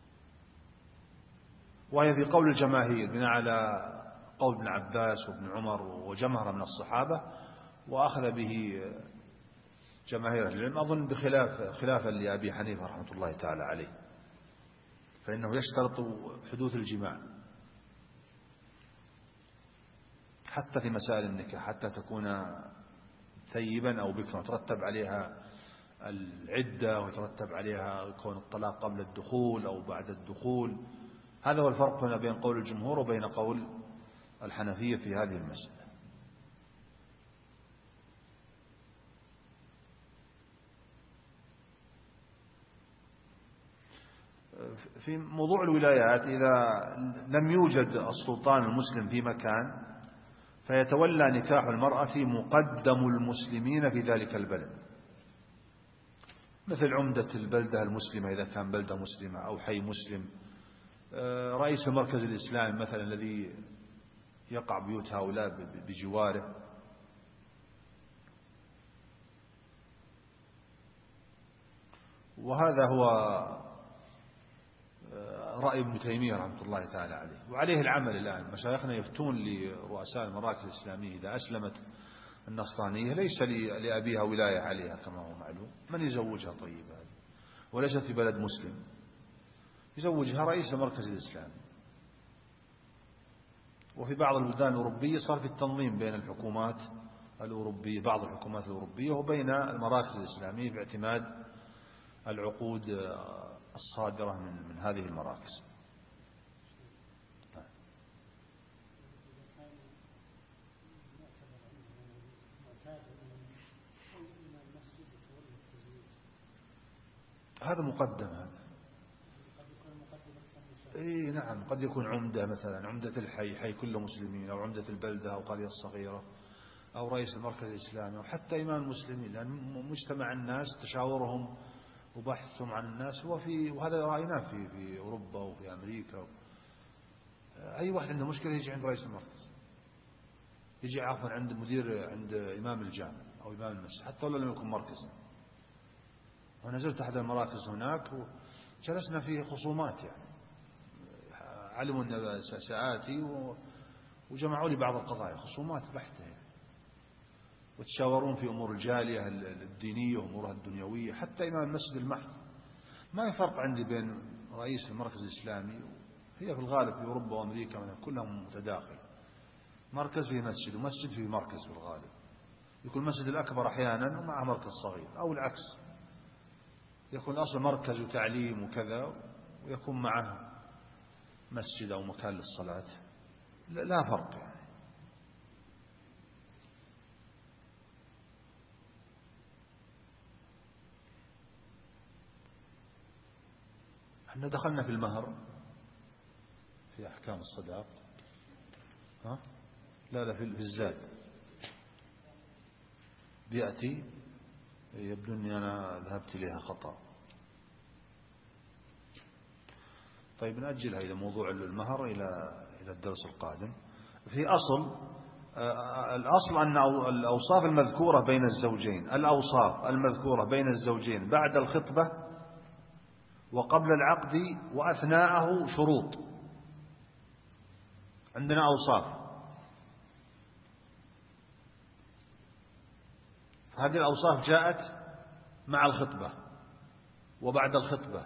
وهي في قول الجماهير بناء على قول ابن عباس وابن عمر وجمهرة من الصحابة، وأخذ به جماهير العلم، أظن خلافا لأبي حنيفة رحمة الله تعالى عليه، فإنه يشترط حدوث الجماع حتى في مسائل النكاح، حتى تكون ثيبا أو بكرا، ترتب عليها العدة ويترتب عليها كون الطلاق قبل الدخول أو بعد الدخول. هذا هو الفرق هنا بين قول الجمهور وبين قول الحنفية في هذه المسألة. في موضوع الولايات، إذا لم يوجد السلطان المسلم في مكان فيتولى نكاح المرأة مقدم المسلمين في ذلك البلد، مثل عمدة البلدة المسلمة إذا كان بلدة مسلمة أو حي مسلم، رئيس المركز الإسلامي مثلا الذي يقع بيوت هؤلاء بجواره. وهذا هو رأي ابن تيمية رحمة الله تعالى عليه، وعليه العمل الآن. مشايخنا يفتون لرؤساء المراكز الإسلامية إذا أسلمت النصرانية ليس لأبيها ولاية عليها كما هو معلوم، من يزوجها؟ طيب هذه وليست في بلد مسلم، يزوجها رئيس المركز الإسلامي. وفي بعض البلدان الأوروبية صار في التنظيم بين الحكومات الأوروبية، بعض الحكومات الأوروبية، وبين المراكز الإسلامية باعتماد العقود الصادرة من هذه المراكز. هذا مقدم هذا. اي نعم، قد يكون عمدة مثلا، عمدة الحي، حي كله مسلمين، أو عمدة البلدة أو قرية صغيرة، أو رئيس المركز الإسلامي، أو حتى إمام المسلمين، لأن مجتمع الناس تشاورهم وبحثهم عن الناس وهذا رأيناه في أوروبا وفي أمريكا. أي واحد عنده مشكلة يجي عند رئيس المركز، يجي عفوا عند مدير، عند إمام الجامع أو إمام المسجد، حتى لو لم يكن مركزا. ونزلت أحد المراكز هناك وجلسنا في خصومات، يعني علموا أن سآتي وجمعوا لي بعض القضايا، خصومات بحتة يعني. وتشاورون في أمور الجالية الدينية وأمورها الدنيوية، حتى إمام المسجد المحض. ما في فرق عندي بين رئيس المركز الإسلامي، هي في الغالب في أوروبا وأمريكا مثلا كلها متداخل، مركز فيه مسجد ومسجد فيه مركز في الغالب، يكون المسجد الأكبر أحيانا ومعه مركز صغير، أو العكس، يكون الأصل مركز وتعليم وكذا ويكون معه مسجد أو مكان للصلاة، لا فرق يعني. احنا دخلنا في المهر في أحكام الصداق. ها؟ لا في الزاد بيأتي، يبدو أني أنا ذهبت إليها خطأ. طيب نأجلها إلى موضوع المهر إلى الدرس القادم. في الأصل أن الأوصاف المذكورة بين الزوجين، الأوصاف المذكورة بين الزوجين بعد الخطبة وقبل العقد وأثناءه شروط. عندنا أوصاف، هذه الأوصاف جاءت مع الخطبة وبعد الخطبة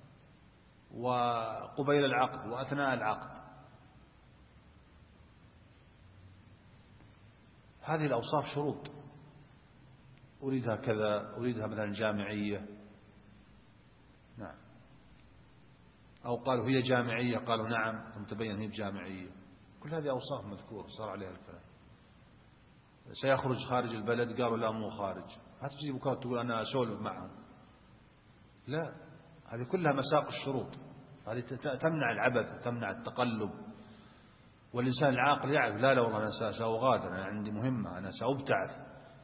وقبيل العقد وأثناء العقد. هذه الأوصاف شروط، أريدها كذا، أريدها مثلا جامعية، نعم، أو قالوا هي جامعية، قالوا نعم، ثم تبين هي جامعية. كل هذه أوصاف مذكورة صار عليها الكلام. سيخرج خارج البلد، قالوا لا مو خارج. هتجي بكرة تقول أنا أسولف معهم، لا، هذه كلها مساق الشروط. هذه تمنع العبث وتمنع التقلب. والإنسان العاقل يعرف لا والله أنا سأغادر، أنا عندي مهمة، أنا سأبتعث.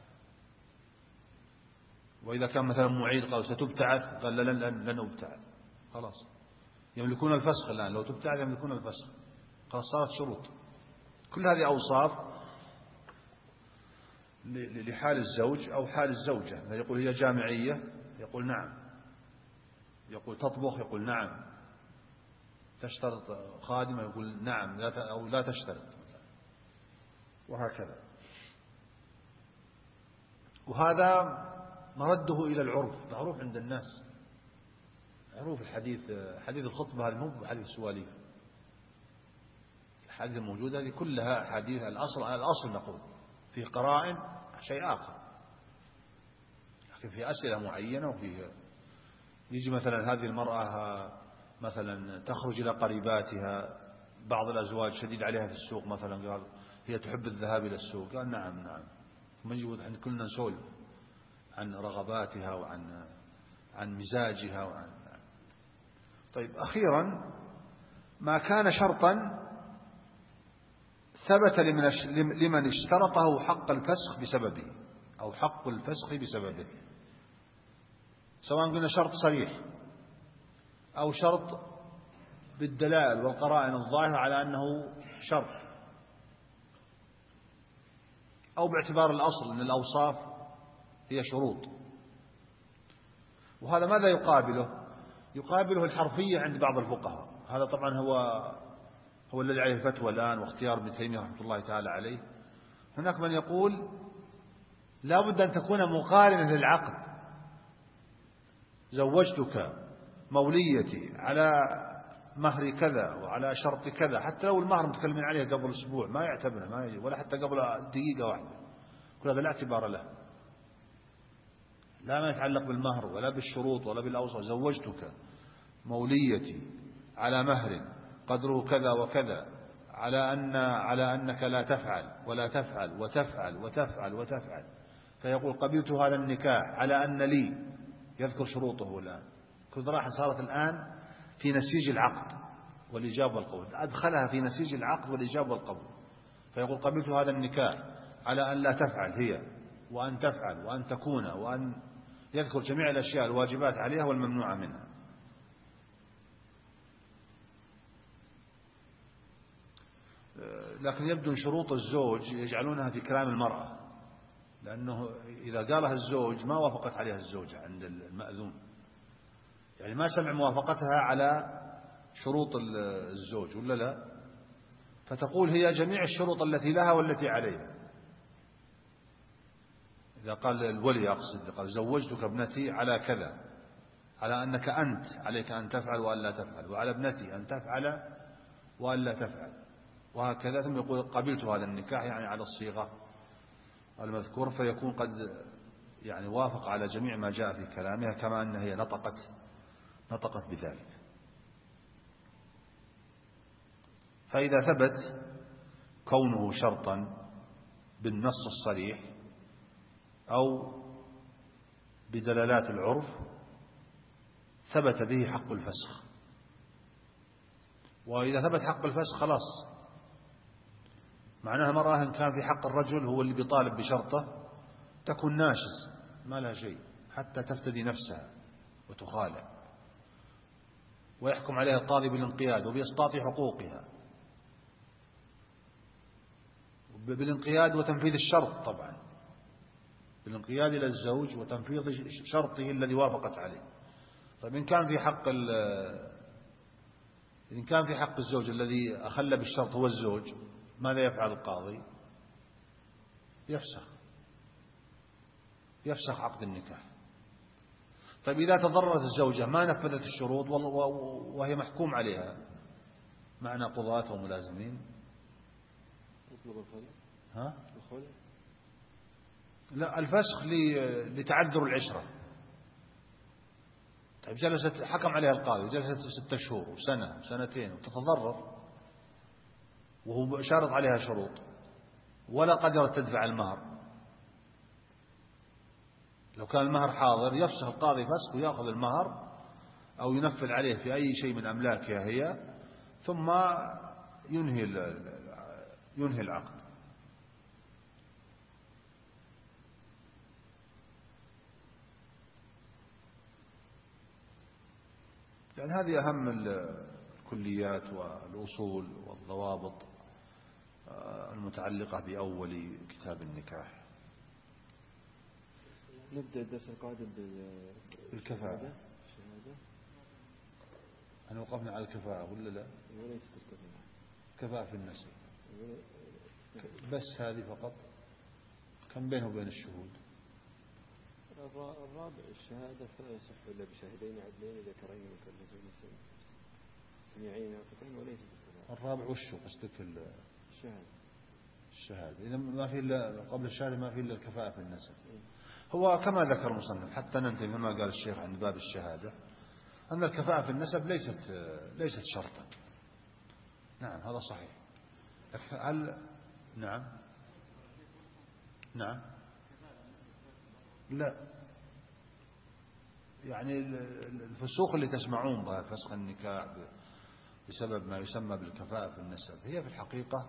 وإذا كان مثلا معيد قال ستبتعث، قال لن أبتعث، خلاص يملكون الفسخ الآن، لو تبتعث يملكون الفسخ، خلاص صارت شروط. كل هذه أوصاف لحال الزوج أو حال الزوجة. يقول هي جامعية، يقول نعم، يقول تطبخ، يقول نعم، تشترط خادمة، يقول نعم أو لا تشترط، وهكذا. وهذا مرده إلى العرف، معروف عند الناس، معروف الحديث، حديث الخطبة هذه مو بحديث سواليف. الحديث الموجودة هذه كلها حديث الأصل نقول في قرائن شيء آخر، لكن في أسئلة معينة. وفي يجي مثلا هذه المرأة مثلا تخرج إلى قريباتها، بعض الأزواج شديد عليها في السوق مثلا، قال هي تحب الذهاب إلى السوق، قال نعم. ثم يجي عند كلنا نسولف عن رغباتها عن مزاجها طيب أخيرا، ما كان شرطا ثبت لمن اشترطه حق الفسخ بسببه أو حق الفسخ بسببه، سواء قلنا شرط صريح أو شرط بالدلائل والقرائن الظاهرة على أنه شرط، أو باعتبار الأصل أن الأوصاف هي شروط. وهذا ماذا يقابله؟ يقابله الحرفية عند بعض الفقهاء. هذا طبعا هو الذي عليه الفتوى الآن واختيار ابن تيمية رحمة الله تعالى عليه. هناك من يقول لا بد أن تكون مقارنة للعقد، زوجتك موليتي على مهري كذا وعلى شرط كذا، حتى لو المهر متكلمين عليه قبل أسبوع ما يعتبره، ما يجي، ولا حتى قبل دقيقة واحدة، كل هذا لا اعتبار له، لا ما يتعلق بالمهر ولا بالشروط ولا بالأوصاف. زوجتك موليتي على مهر قدره كذا وكذا، على أنك لا تفعل ولا تفعل وتفعل وتفعل وتفعل، فيقول قبلت هذا النكاح على أن لي، يذكر شروطه الآن، كل راح صارت الآن في نسيج العقد والإجابة والقبول، أدخلها في نسيج العقد والإجابة والقبول، فيقول قبلت هذا النكاح على أن لا تفعل هي، وأن تفعل وأن تكون، وأن يذكر جميع الأشياء الواجبات عليها والممنوعة منها. لكن يبدو شروط الزوج يجعلونها في كلام المرأة، لأنه إذا قالها الزوج ما وافقت عليها الزوجة عند المأذون، يعني ما سمع موافقتها على شروط الزوج ولا لا، فتقول هي جميع الشروط التي لها والتي عليها. إذا قال الولي، أقصد قال زوجتك ابنتي على كذا، على أنك أنت عليك أن تفعل وأن لا تفعل، وعلى ابنتي أن تفعل وأن لا تفعل، وهكذا، ثم يقول قبلت هذا النكاح يعني على الصيغة المذكور، فيكون قد يعني وافق على جميع ما جاء في كلامها، كما أن هي نطقت بذلك. فإذا ثبت كونه شرطا بالنص الصريح أو بدلالات العرف ثبت به حق الفسخ، وإذا ثبت حق الفسخ خلاص، معناها المرأة إن كان في حق الرجل هو اللي بيطالب بشرطه تكون ناشز ما لها شيء حتى تفتدي نفسها وتخالع، ويحكم عليها القاضي بالانقياد وبإسقاط حقوقها، بالانقياد وتنفيذ الشرط، طبعا بالانقياد إلى الزوج وتنفيذ شرطه الذي وافقت عليه. طيب إن كان في حق الزوج الذي أخل بالشرط هو الزوج، ماذا يفعل القاضي؟ يفسخ عقد النكاح. طيب إذا تضررت الزوجة ما نفذت الشروط وهي محكوم عليها، معنى قضاة وملازمين، ها؟ لا، الفسخ لتعذر العشرة. طيب جلست حكم عليها القاضي جلست 6 شهور وسنة وسنتين وتتضرر وهو شارط عليها شروط ولا قدرت تدفع المهر، لو كان المهر حاضر يفسخ القاضي فسخ ويأخذ المهر أو ينفذ عليه في أي شيء من أملاكها هي، ثم ينهي العقد. يعني هذه أهم الكليات والأصول والضوابط المتعلقة بأول كتاب النكاح. نبدأ الدرس القادم بالكفاءة. أنا وقفنا على الكفاءة ولا لا؟ وليست الكفاءة، كفاءة في النسب بس هذه فقط. كم بينه وبين الشهود؟ الرابع الشهادة فلا يصح إلا بشاهدين عدلين ذكرين مكلفين سميعين ناطقين وليس بالكفاءة. الرابع وشو قصدك؟ الشهادة. إذا ما في إلا قبل الشهادة ما في إلا الكفاءة في النسب. هو كما ذكر المصنف حتى ننتهي مما قال الشيخ عند باب الشهادة أن الكفاءة في النسب ليست شرطا. نعم هذا صحيح. هل نعم لا، يعني الفسوق اللي تسمعون بها فسخ النكاح بسبب ما يسمى بالكفاءة في النسب هي في الحقيقة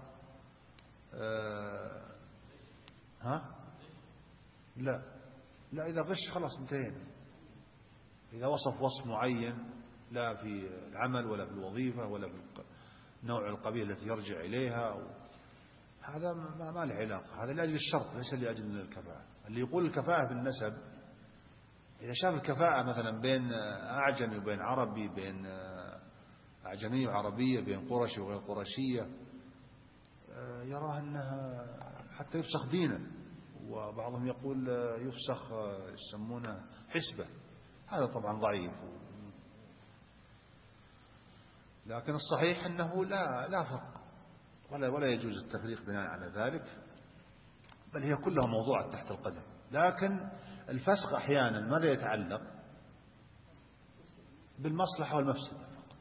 لا إذا غش خلاص انتهينا. إذا وصف معين لا في العمل ولا في الوظيفة ولا في نوع القبيلة التي يرجع إليها هذا ما له علاقة، هذا لأجل الشرط ليس لأجل الكفاءة. اللي يقول الكفاءة في النسب إذا شاف الكفاءة مثلا بين أعجمي وبين عربي، بين أعجمية وعربية، بين قرشي وغير قرشية، يراه أنها حتى يفسخ دينا، وبعضهم يقول يفسخ يسمونه حسبة. هذا طبعا ضعيف. لكن الصحيح أنه لا فرق ولا يجوز التفريق بناء على ذلك، بل هي كلها موضوعة تحت القدم. لكن الفسخ أحيانا ماذا يتعلق؟ بالمصلحة والمفسدة فقط.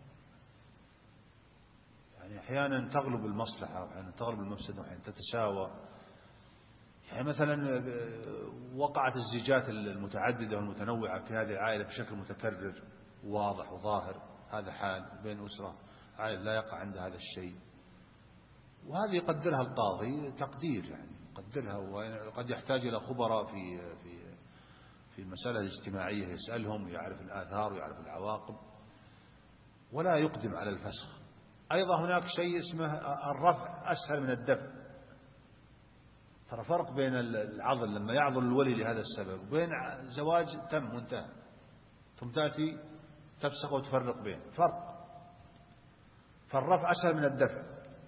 يعني أحيانا تغلب المصلحة وأحيانا تغلب المفسدة وأحيانا تتساوى. يعني مثلا وقعت الزيجات المتعددة والمتنوعة في هذه العائلة بشكل متكرر واضح وظاهر، هذا حال بين أسرة عائلة لا يقع عند هذا الشيء، وهذه يقدرها القاضي تقدير، يعني يقدرها، وقد يحتاج إلى خبراء في المسألة الاجتماعية يسألهم ويعرف الآثار ويعرف العواقب، ولا يقدم على الفسخ. أيضا هناك شيء اسمه الرفع أسهل من الدفع. ترى فرق بين العضل لما يعضل الولي لهذا السبب وبين زواج تم وانتهى ثم تأتي تفسخ وتفرق بين فرق. فالرفع أسهل من الدفع.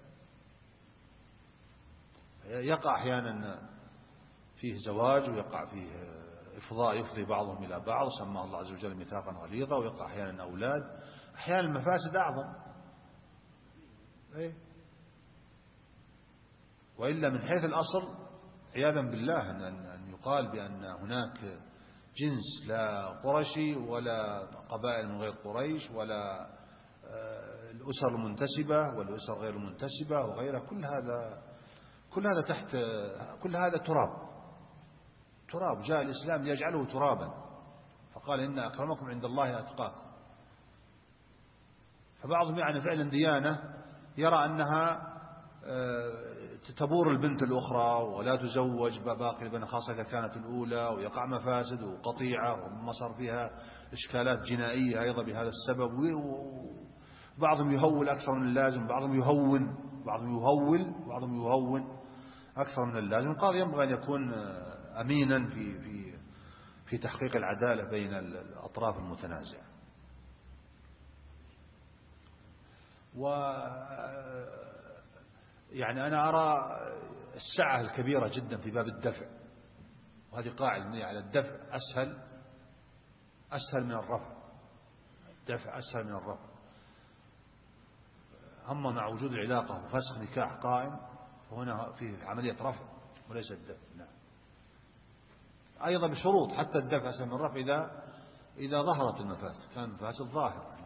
يقع أحيانا فيه زواج ويقع فيه إفضاء يفضي بعضهم إلى بعض سمى الله عز وجل ميثاقا غليظا، ويقع أحيانا أولاد، أحيانا المفاسد أعظم. وإلا من حيث الأصل عياذا بالله أن يقال بأن هناك جنس لا قرشي ولا قبائل من غير قريش ولا الأسر المنتسبة والأسر غير المنتسبة وغيرها، كل هذا تحت، كل هذا تراب جاء الإسلام ليجعله ترابا، فقال إن أكرمكم عند الله أتقاكم. فبعضهم يعني فعلا ديانة يرى أنها تبور البنت الأخرى ولا تزوج باقي البنات خاصة إذا كانت الأولى، ويقع مفاسد وقطيعة، وما صار فيها إشكالات جنائية أيضا بهذا السبب. وبعضهم يهول أكثر من اللازم، بعضهم يهول أكثر من اللازم. القاضي ينبغي أن يكون أمينا في تحقيق العدالة بين الأطراف المتنازعة. يعني أنا أرى السعة الكبيرة جدا في باب الدفع، وهذه قاعدة مبنية على الدفع أسهل من الرفع. الدفع أسهل من الرفع. أما مع وجود العلاقة وفسخ نكاح قائم فهنا فيه عملية رفع وليس الدفع. نعم. أيضا بشروط، حتى الدفع أسهل من الرفع إذا ظهرت المفاسد، كان المفاسد ظاهرة.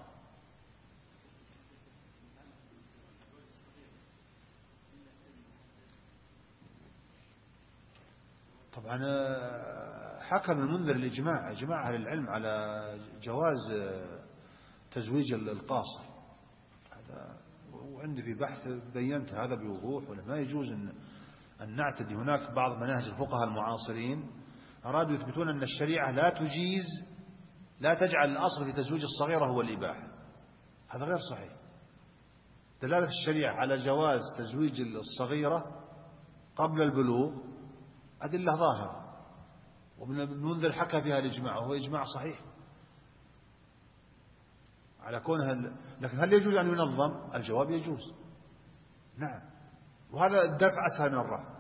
طبعا حكم المنذر الإجماع، إجماع أهل العلم على جواز تزويج القاصر. هذا وعندي في بحث بينت هذا بوضوح، ولا ما يجوز أن نعتدي. هناك بعض مناهج الفقهاء المعاصرين أرادوا يثبتون أن الشريعة لا تجعل الأصل في تزويج الصغيرة هو الإباحة. هذا غير صحيح. دلالة الشريعة على جواز تزويج الصغيرة قبل البلوغ أدلة ظاهرة، وابن المنذر حكى فيها الإجماع، وهو إجماع صحيح على كونها. لكن هل يجوز أن ينظم؟ الجواب يجوز، نعم. وهذا الدفع أسهل من الرفع،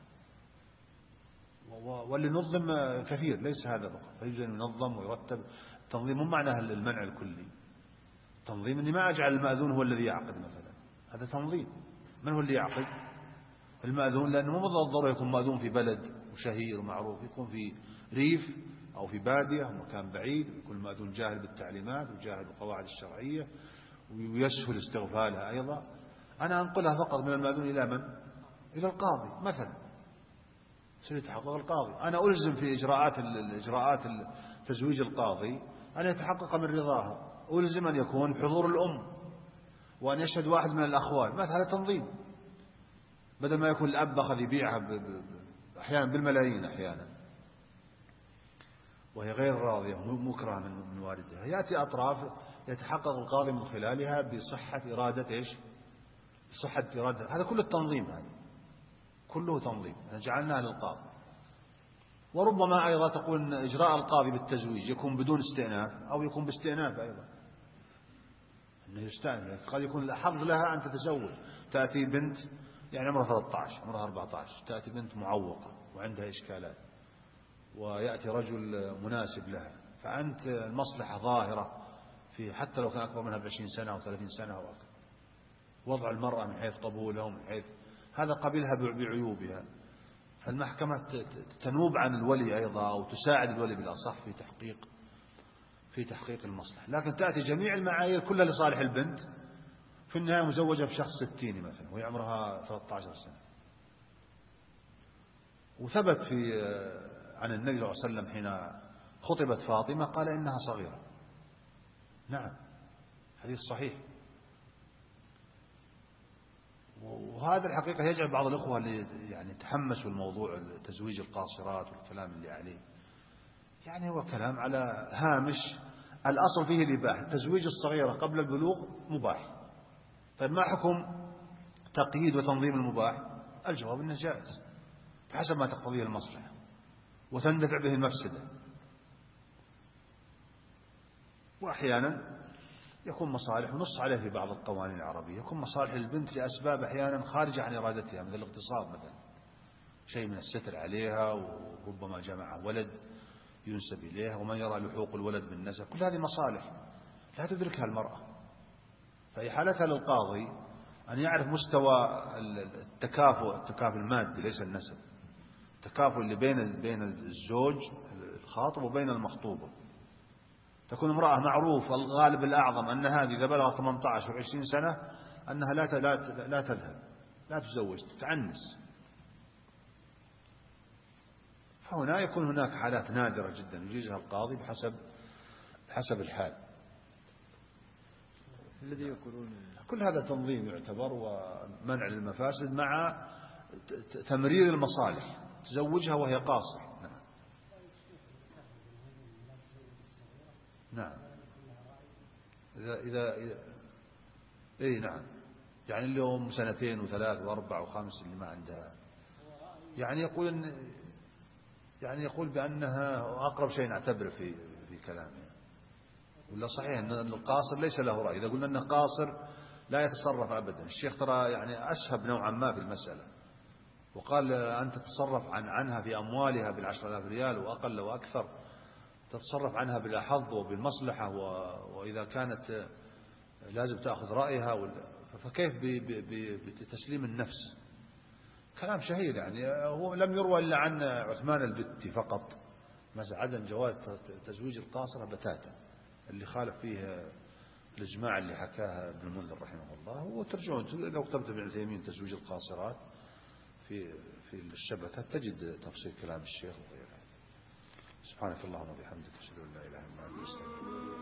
واللي ينظم كثير، ليس هذا فقط. فيجوز أن ينظم ويرتب. التنظيم مو معناه المنع الكلي. تنظيم إني ما أجعل المأذون هو الذي يعقد مثلا، هذا تنظيم. من هو اللي يعقد؟ المأذون، لأنه مو بالضرورة يكون مأذون في بلد وشهير ومعروف، يكون في ريف أو في بادية أو مكان بعيد، يكون المأذون جاهل بالتعليمات وجاهل بالقواعد الشرعية ويسهل استغفالها أيضا. أنا أنقلها فقط من المأذون إلى من؟ إلى القاضي مثلا، سيتحقق القاضي. أنا ألزم في إجراءات تزويج القاضي أن يتحقق من رضاها، ألزم أن يكون حضور الأم وأن يشهد واحد من الأخوان مثلا. هذا تنظيم، بدل ما يكون الأب أخذ يبيعها أحيانا بالملايين أحيانا وهي غير راضية مكره من والدها. يأتي أطراف يتحقق القاضي من خلالها بصحة إرادة إيش؟ بصحة إرادة. هذا كله التنظيم، هذا كله تنظيم جعلناه للقاضي. وربما أيضا تقول إن إجراء القاضي بالتزويج يكون بدون استئناف أو يكون باستئناف أيضا، أنه يستأنف. قد يكون الأحظ لها أن تتزوج. تأتي بنت يعني عمرها 13 عمرها 14، تأتي بنت معوقة وعندها إشكالات، ويأتي رجل مناسب لها، فأنت المصلحة ظاهرة في حتى لو كان أكبر منها ب20 سنة أو 30 سنة أو أكثر. وضع المرأة من حيث قبولها ومن حيث هذا قبلها بعيوبها. فالمحكمة تنوب عن الولي أيضا أو تساعد الولي بالأصح في تحقيق المصلحة. لكن تأتي جميع المعايير كلها لصالح البنت، في النهاية مزوجة بشخص 60 مثلا وهي عمرها 13 سنة. وثبت عن النبي صلى الله عليه وسلم حين خطبت فاطمة قال إنها صغيرة. نعم، حديث صحيح. وهذا الحقيقة يجعل بعض الأخوة اللي يعني تحمسوا الموضوع تزويج القاصرات والكلام اللي عليه، يعني هو كلام على هامش. الأصل فيه الإباحة، تزويج الصغيرة قبل البلوغ مباح. طيب ما حكم تقييد وتنظيم المباح؟ الجواب أنه جائز بحسب ما تقتضيه المصلحة وتندفع به المفسدة. وأحيانا يكون مصالح، ونص عليه في بعض القوانين العربية، يكون مصالح للبنت لأسباب أحيانا خارجة عن إرادتها، مثل الاغتصاب مثلا، شيء من الستر عليها، وربما جمع ولد ينسب إليها ومن يرى لحوق الولد بالنسب. كل هذه مصالح لا تدركها المرأة. فهي حالتها للقاضي أن يعرف مستوى التكافؤ المادي ليس النسب، التكافؤ اللي بين الزوج الخاطب وبين المخطوبة. تكون امرأة معروف الغالب الأعظم أن هذه إذا بلغت 18 و 20 سنة أنها لا تذهب، لا تزوج، تتعنس. فهنا يكون هناك حالات نادرة جدا يجيزها القاضي بحسب الحال. الذي يقولون كل هذا تنظيم يعتبر ومنع للمفاسد مع تمرير المصالح. تزوجها وهي قاصر. نعم. إذا نعم، يعني اللي هم 2 و3 و4 و5 اللي ما عندها، يعني يقول بأنها أقرب شيء نعتبر في كلامه. ولا صحيح أن القاصر ليس له رأي. إذا قلنا أنه قاصر لا يتصرف أبدا. الشيخ ترى يعني أسهب نوعا ما في المسألة، وقال أن تتصرف عنها في أموالها ب10,000 ريال وأقل وأكثر، تتصرف عنها بالأحظ وبالمصلحة، وإذا كانت لازم تأخذ رأيها، فكيف بتسليم النفس؟ كلام شهير. يعني هو لم يروى إلا عن عثمان البتي فقط مثلا عدم جواز تزويج القاصرة بتاتا، اللي خالف فيه الإجماع اللي حكاها ابن المنذر رحمه الله. وترجعون لو كتبت ابن عثيمين تزويج القاصرات في الشبكة تجد تفصيل كلام الشيخ وغيره. سبحانك اللهم وبحمدك أشهد أن لا إله إلا أنت أستغفرك.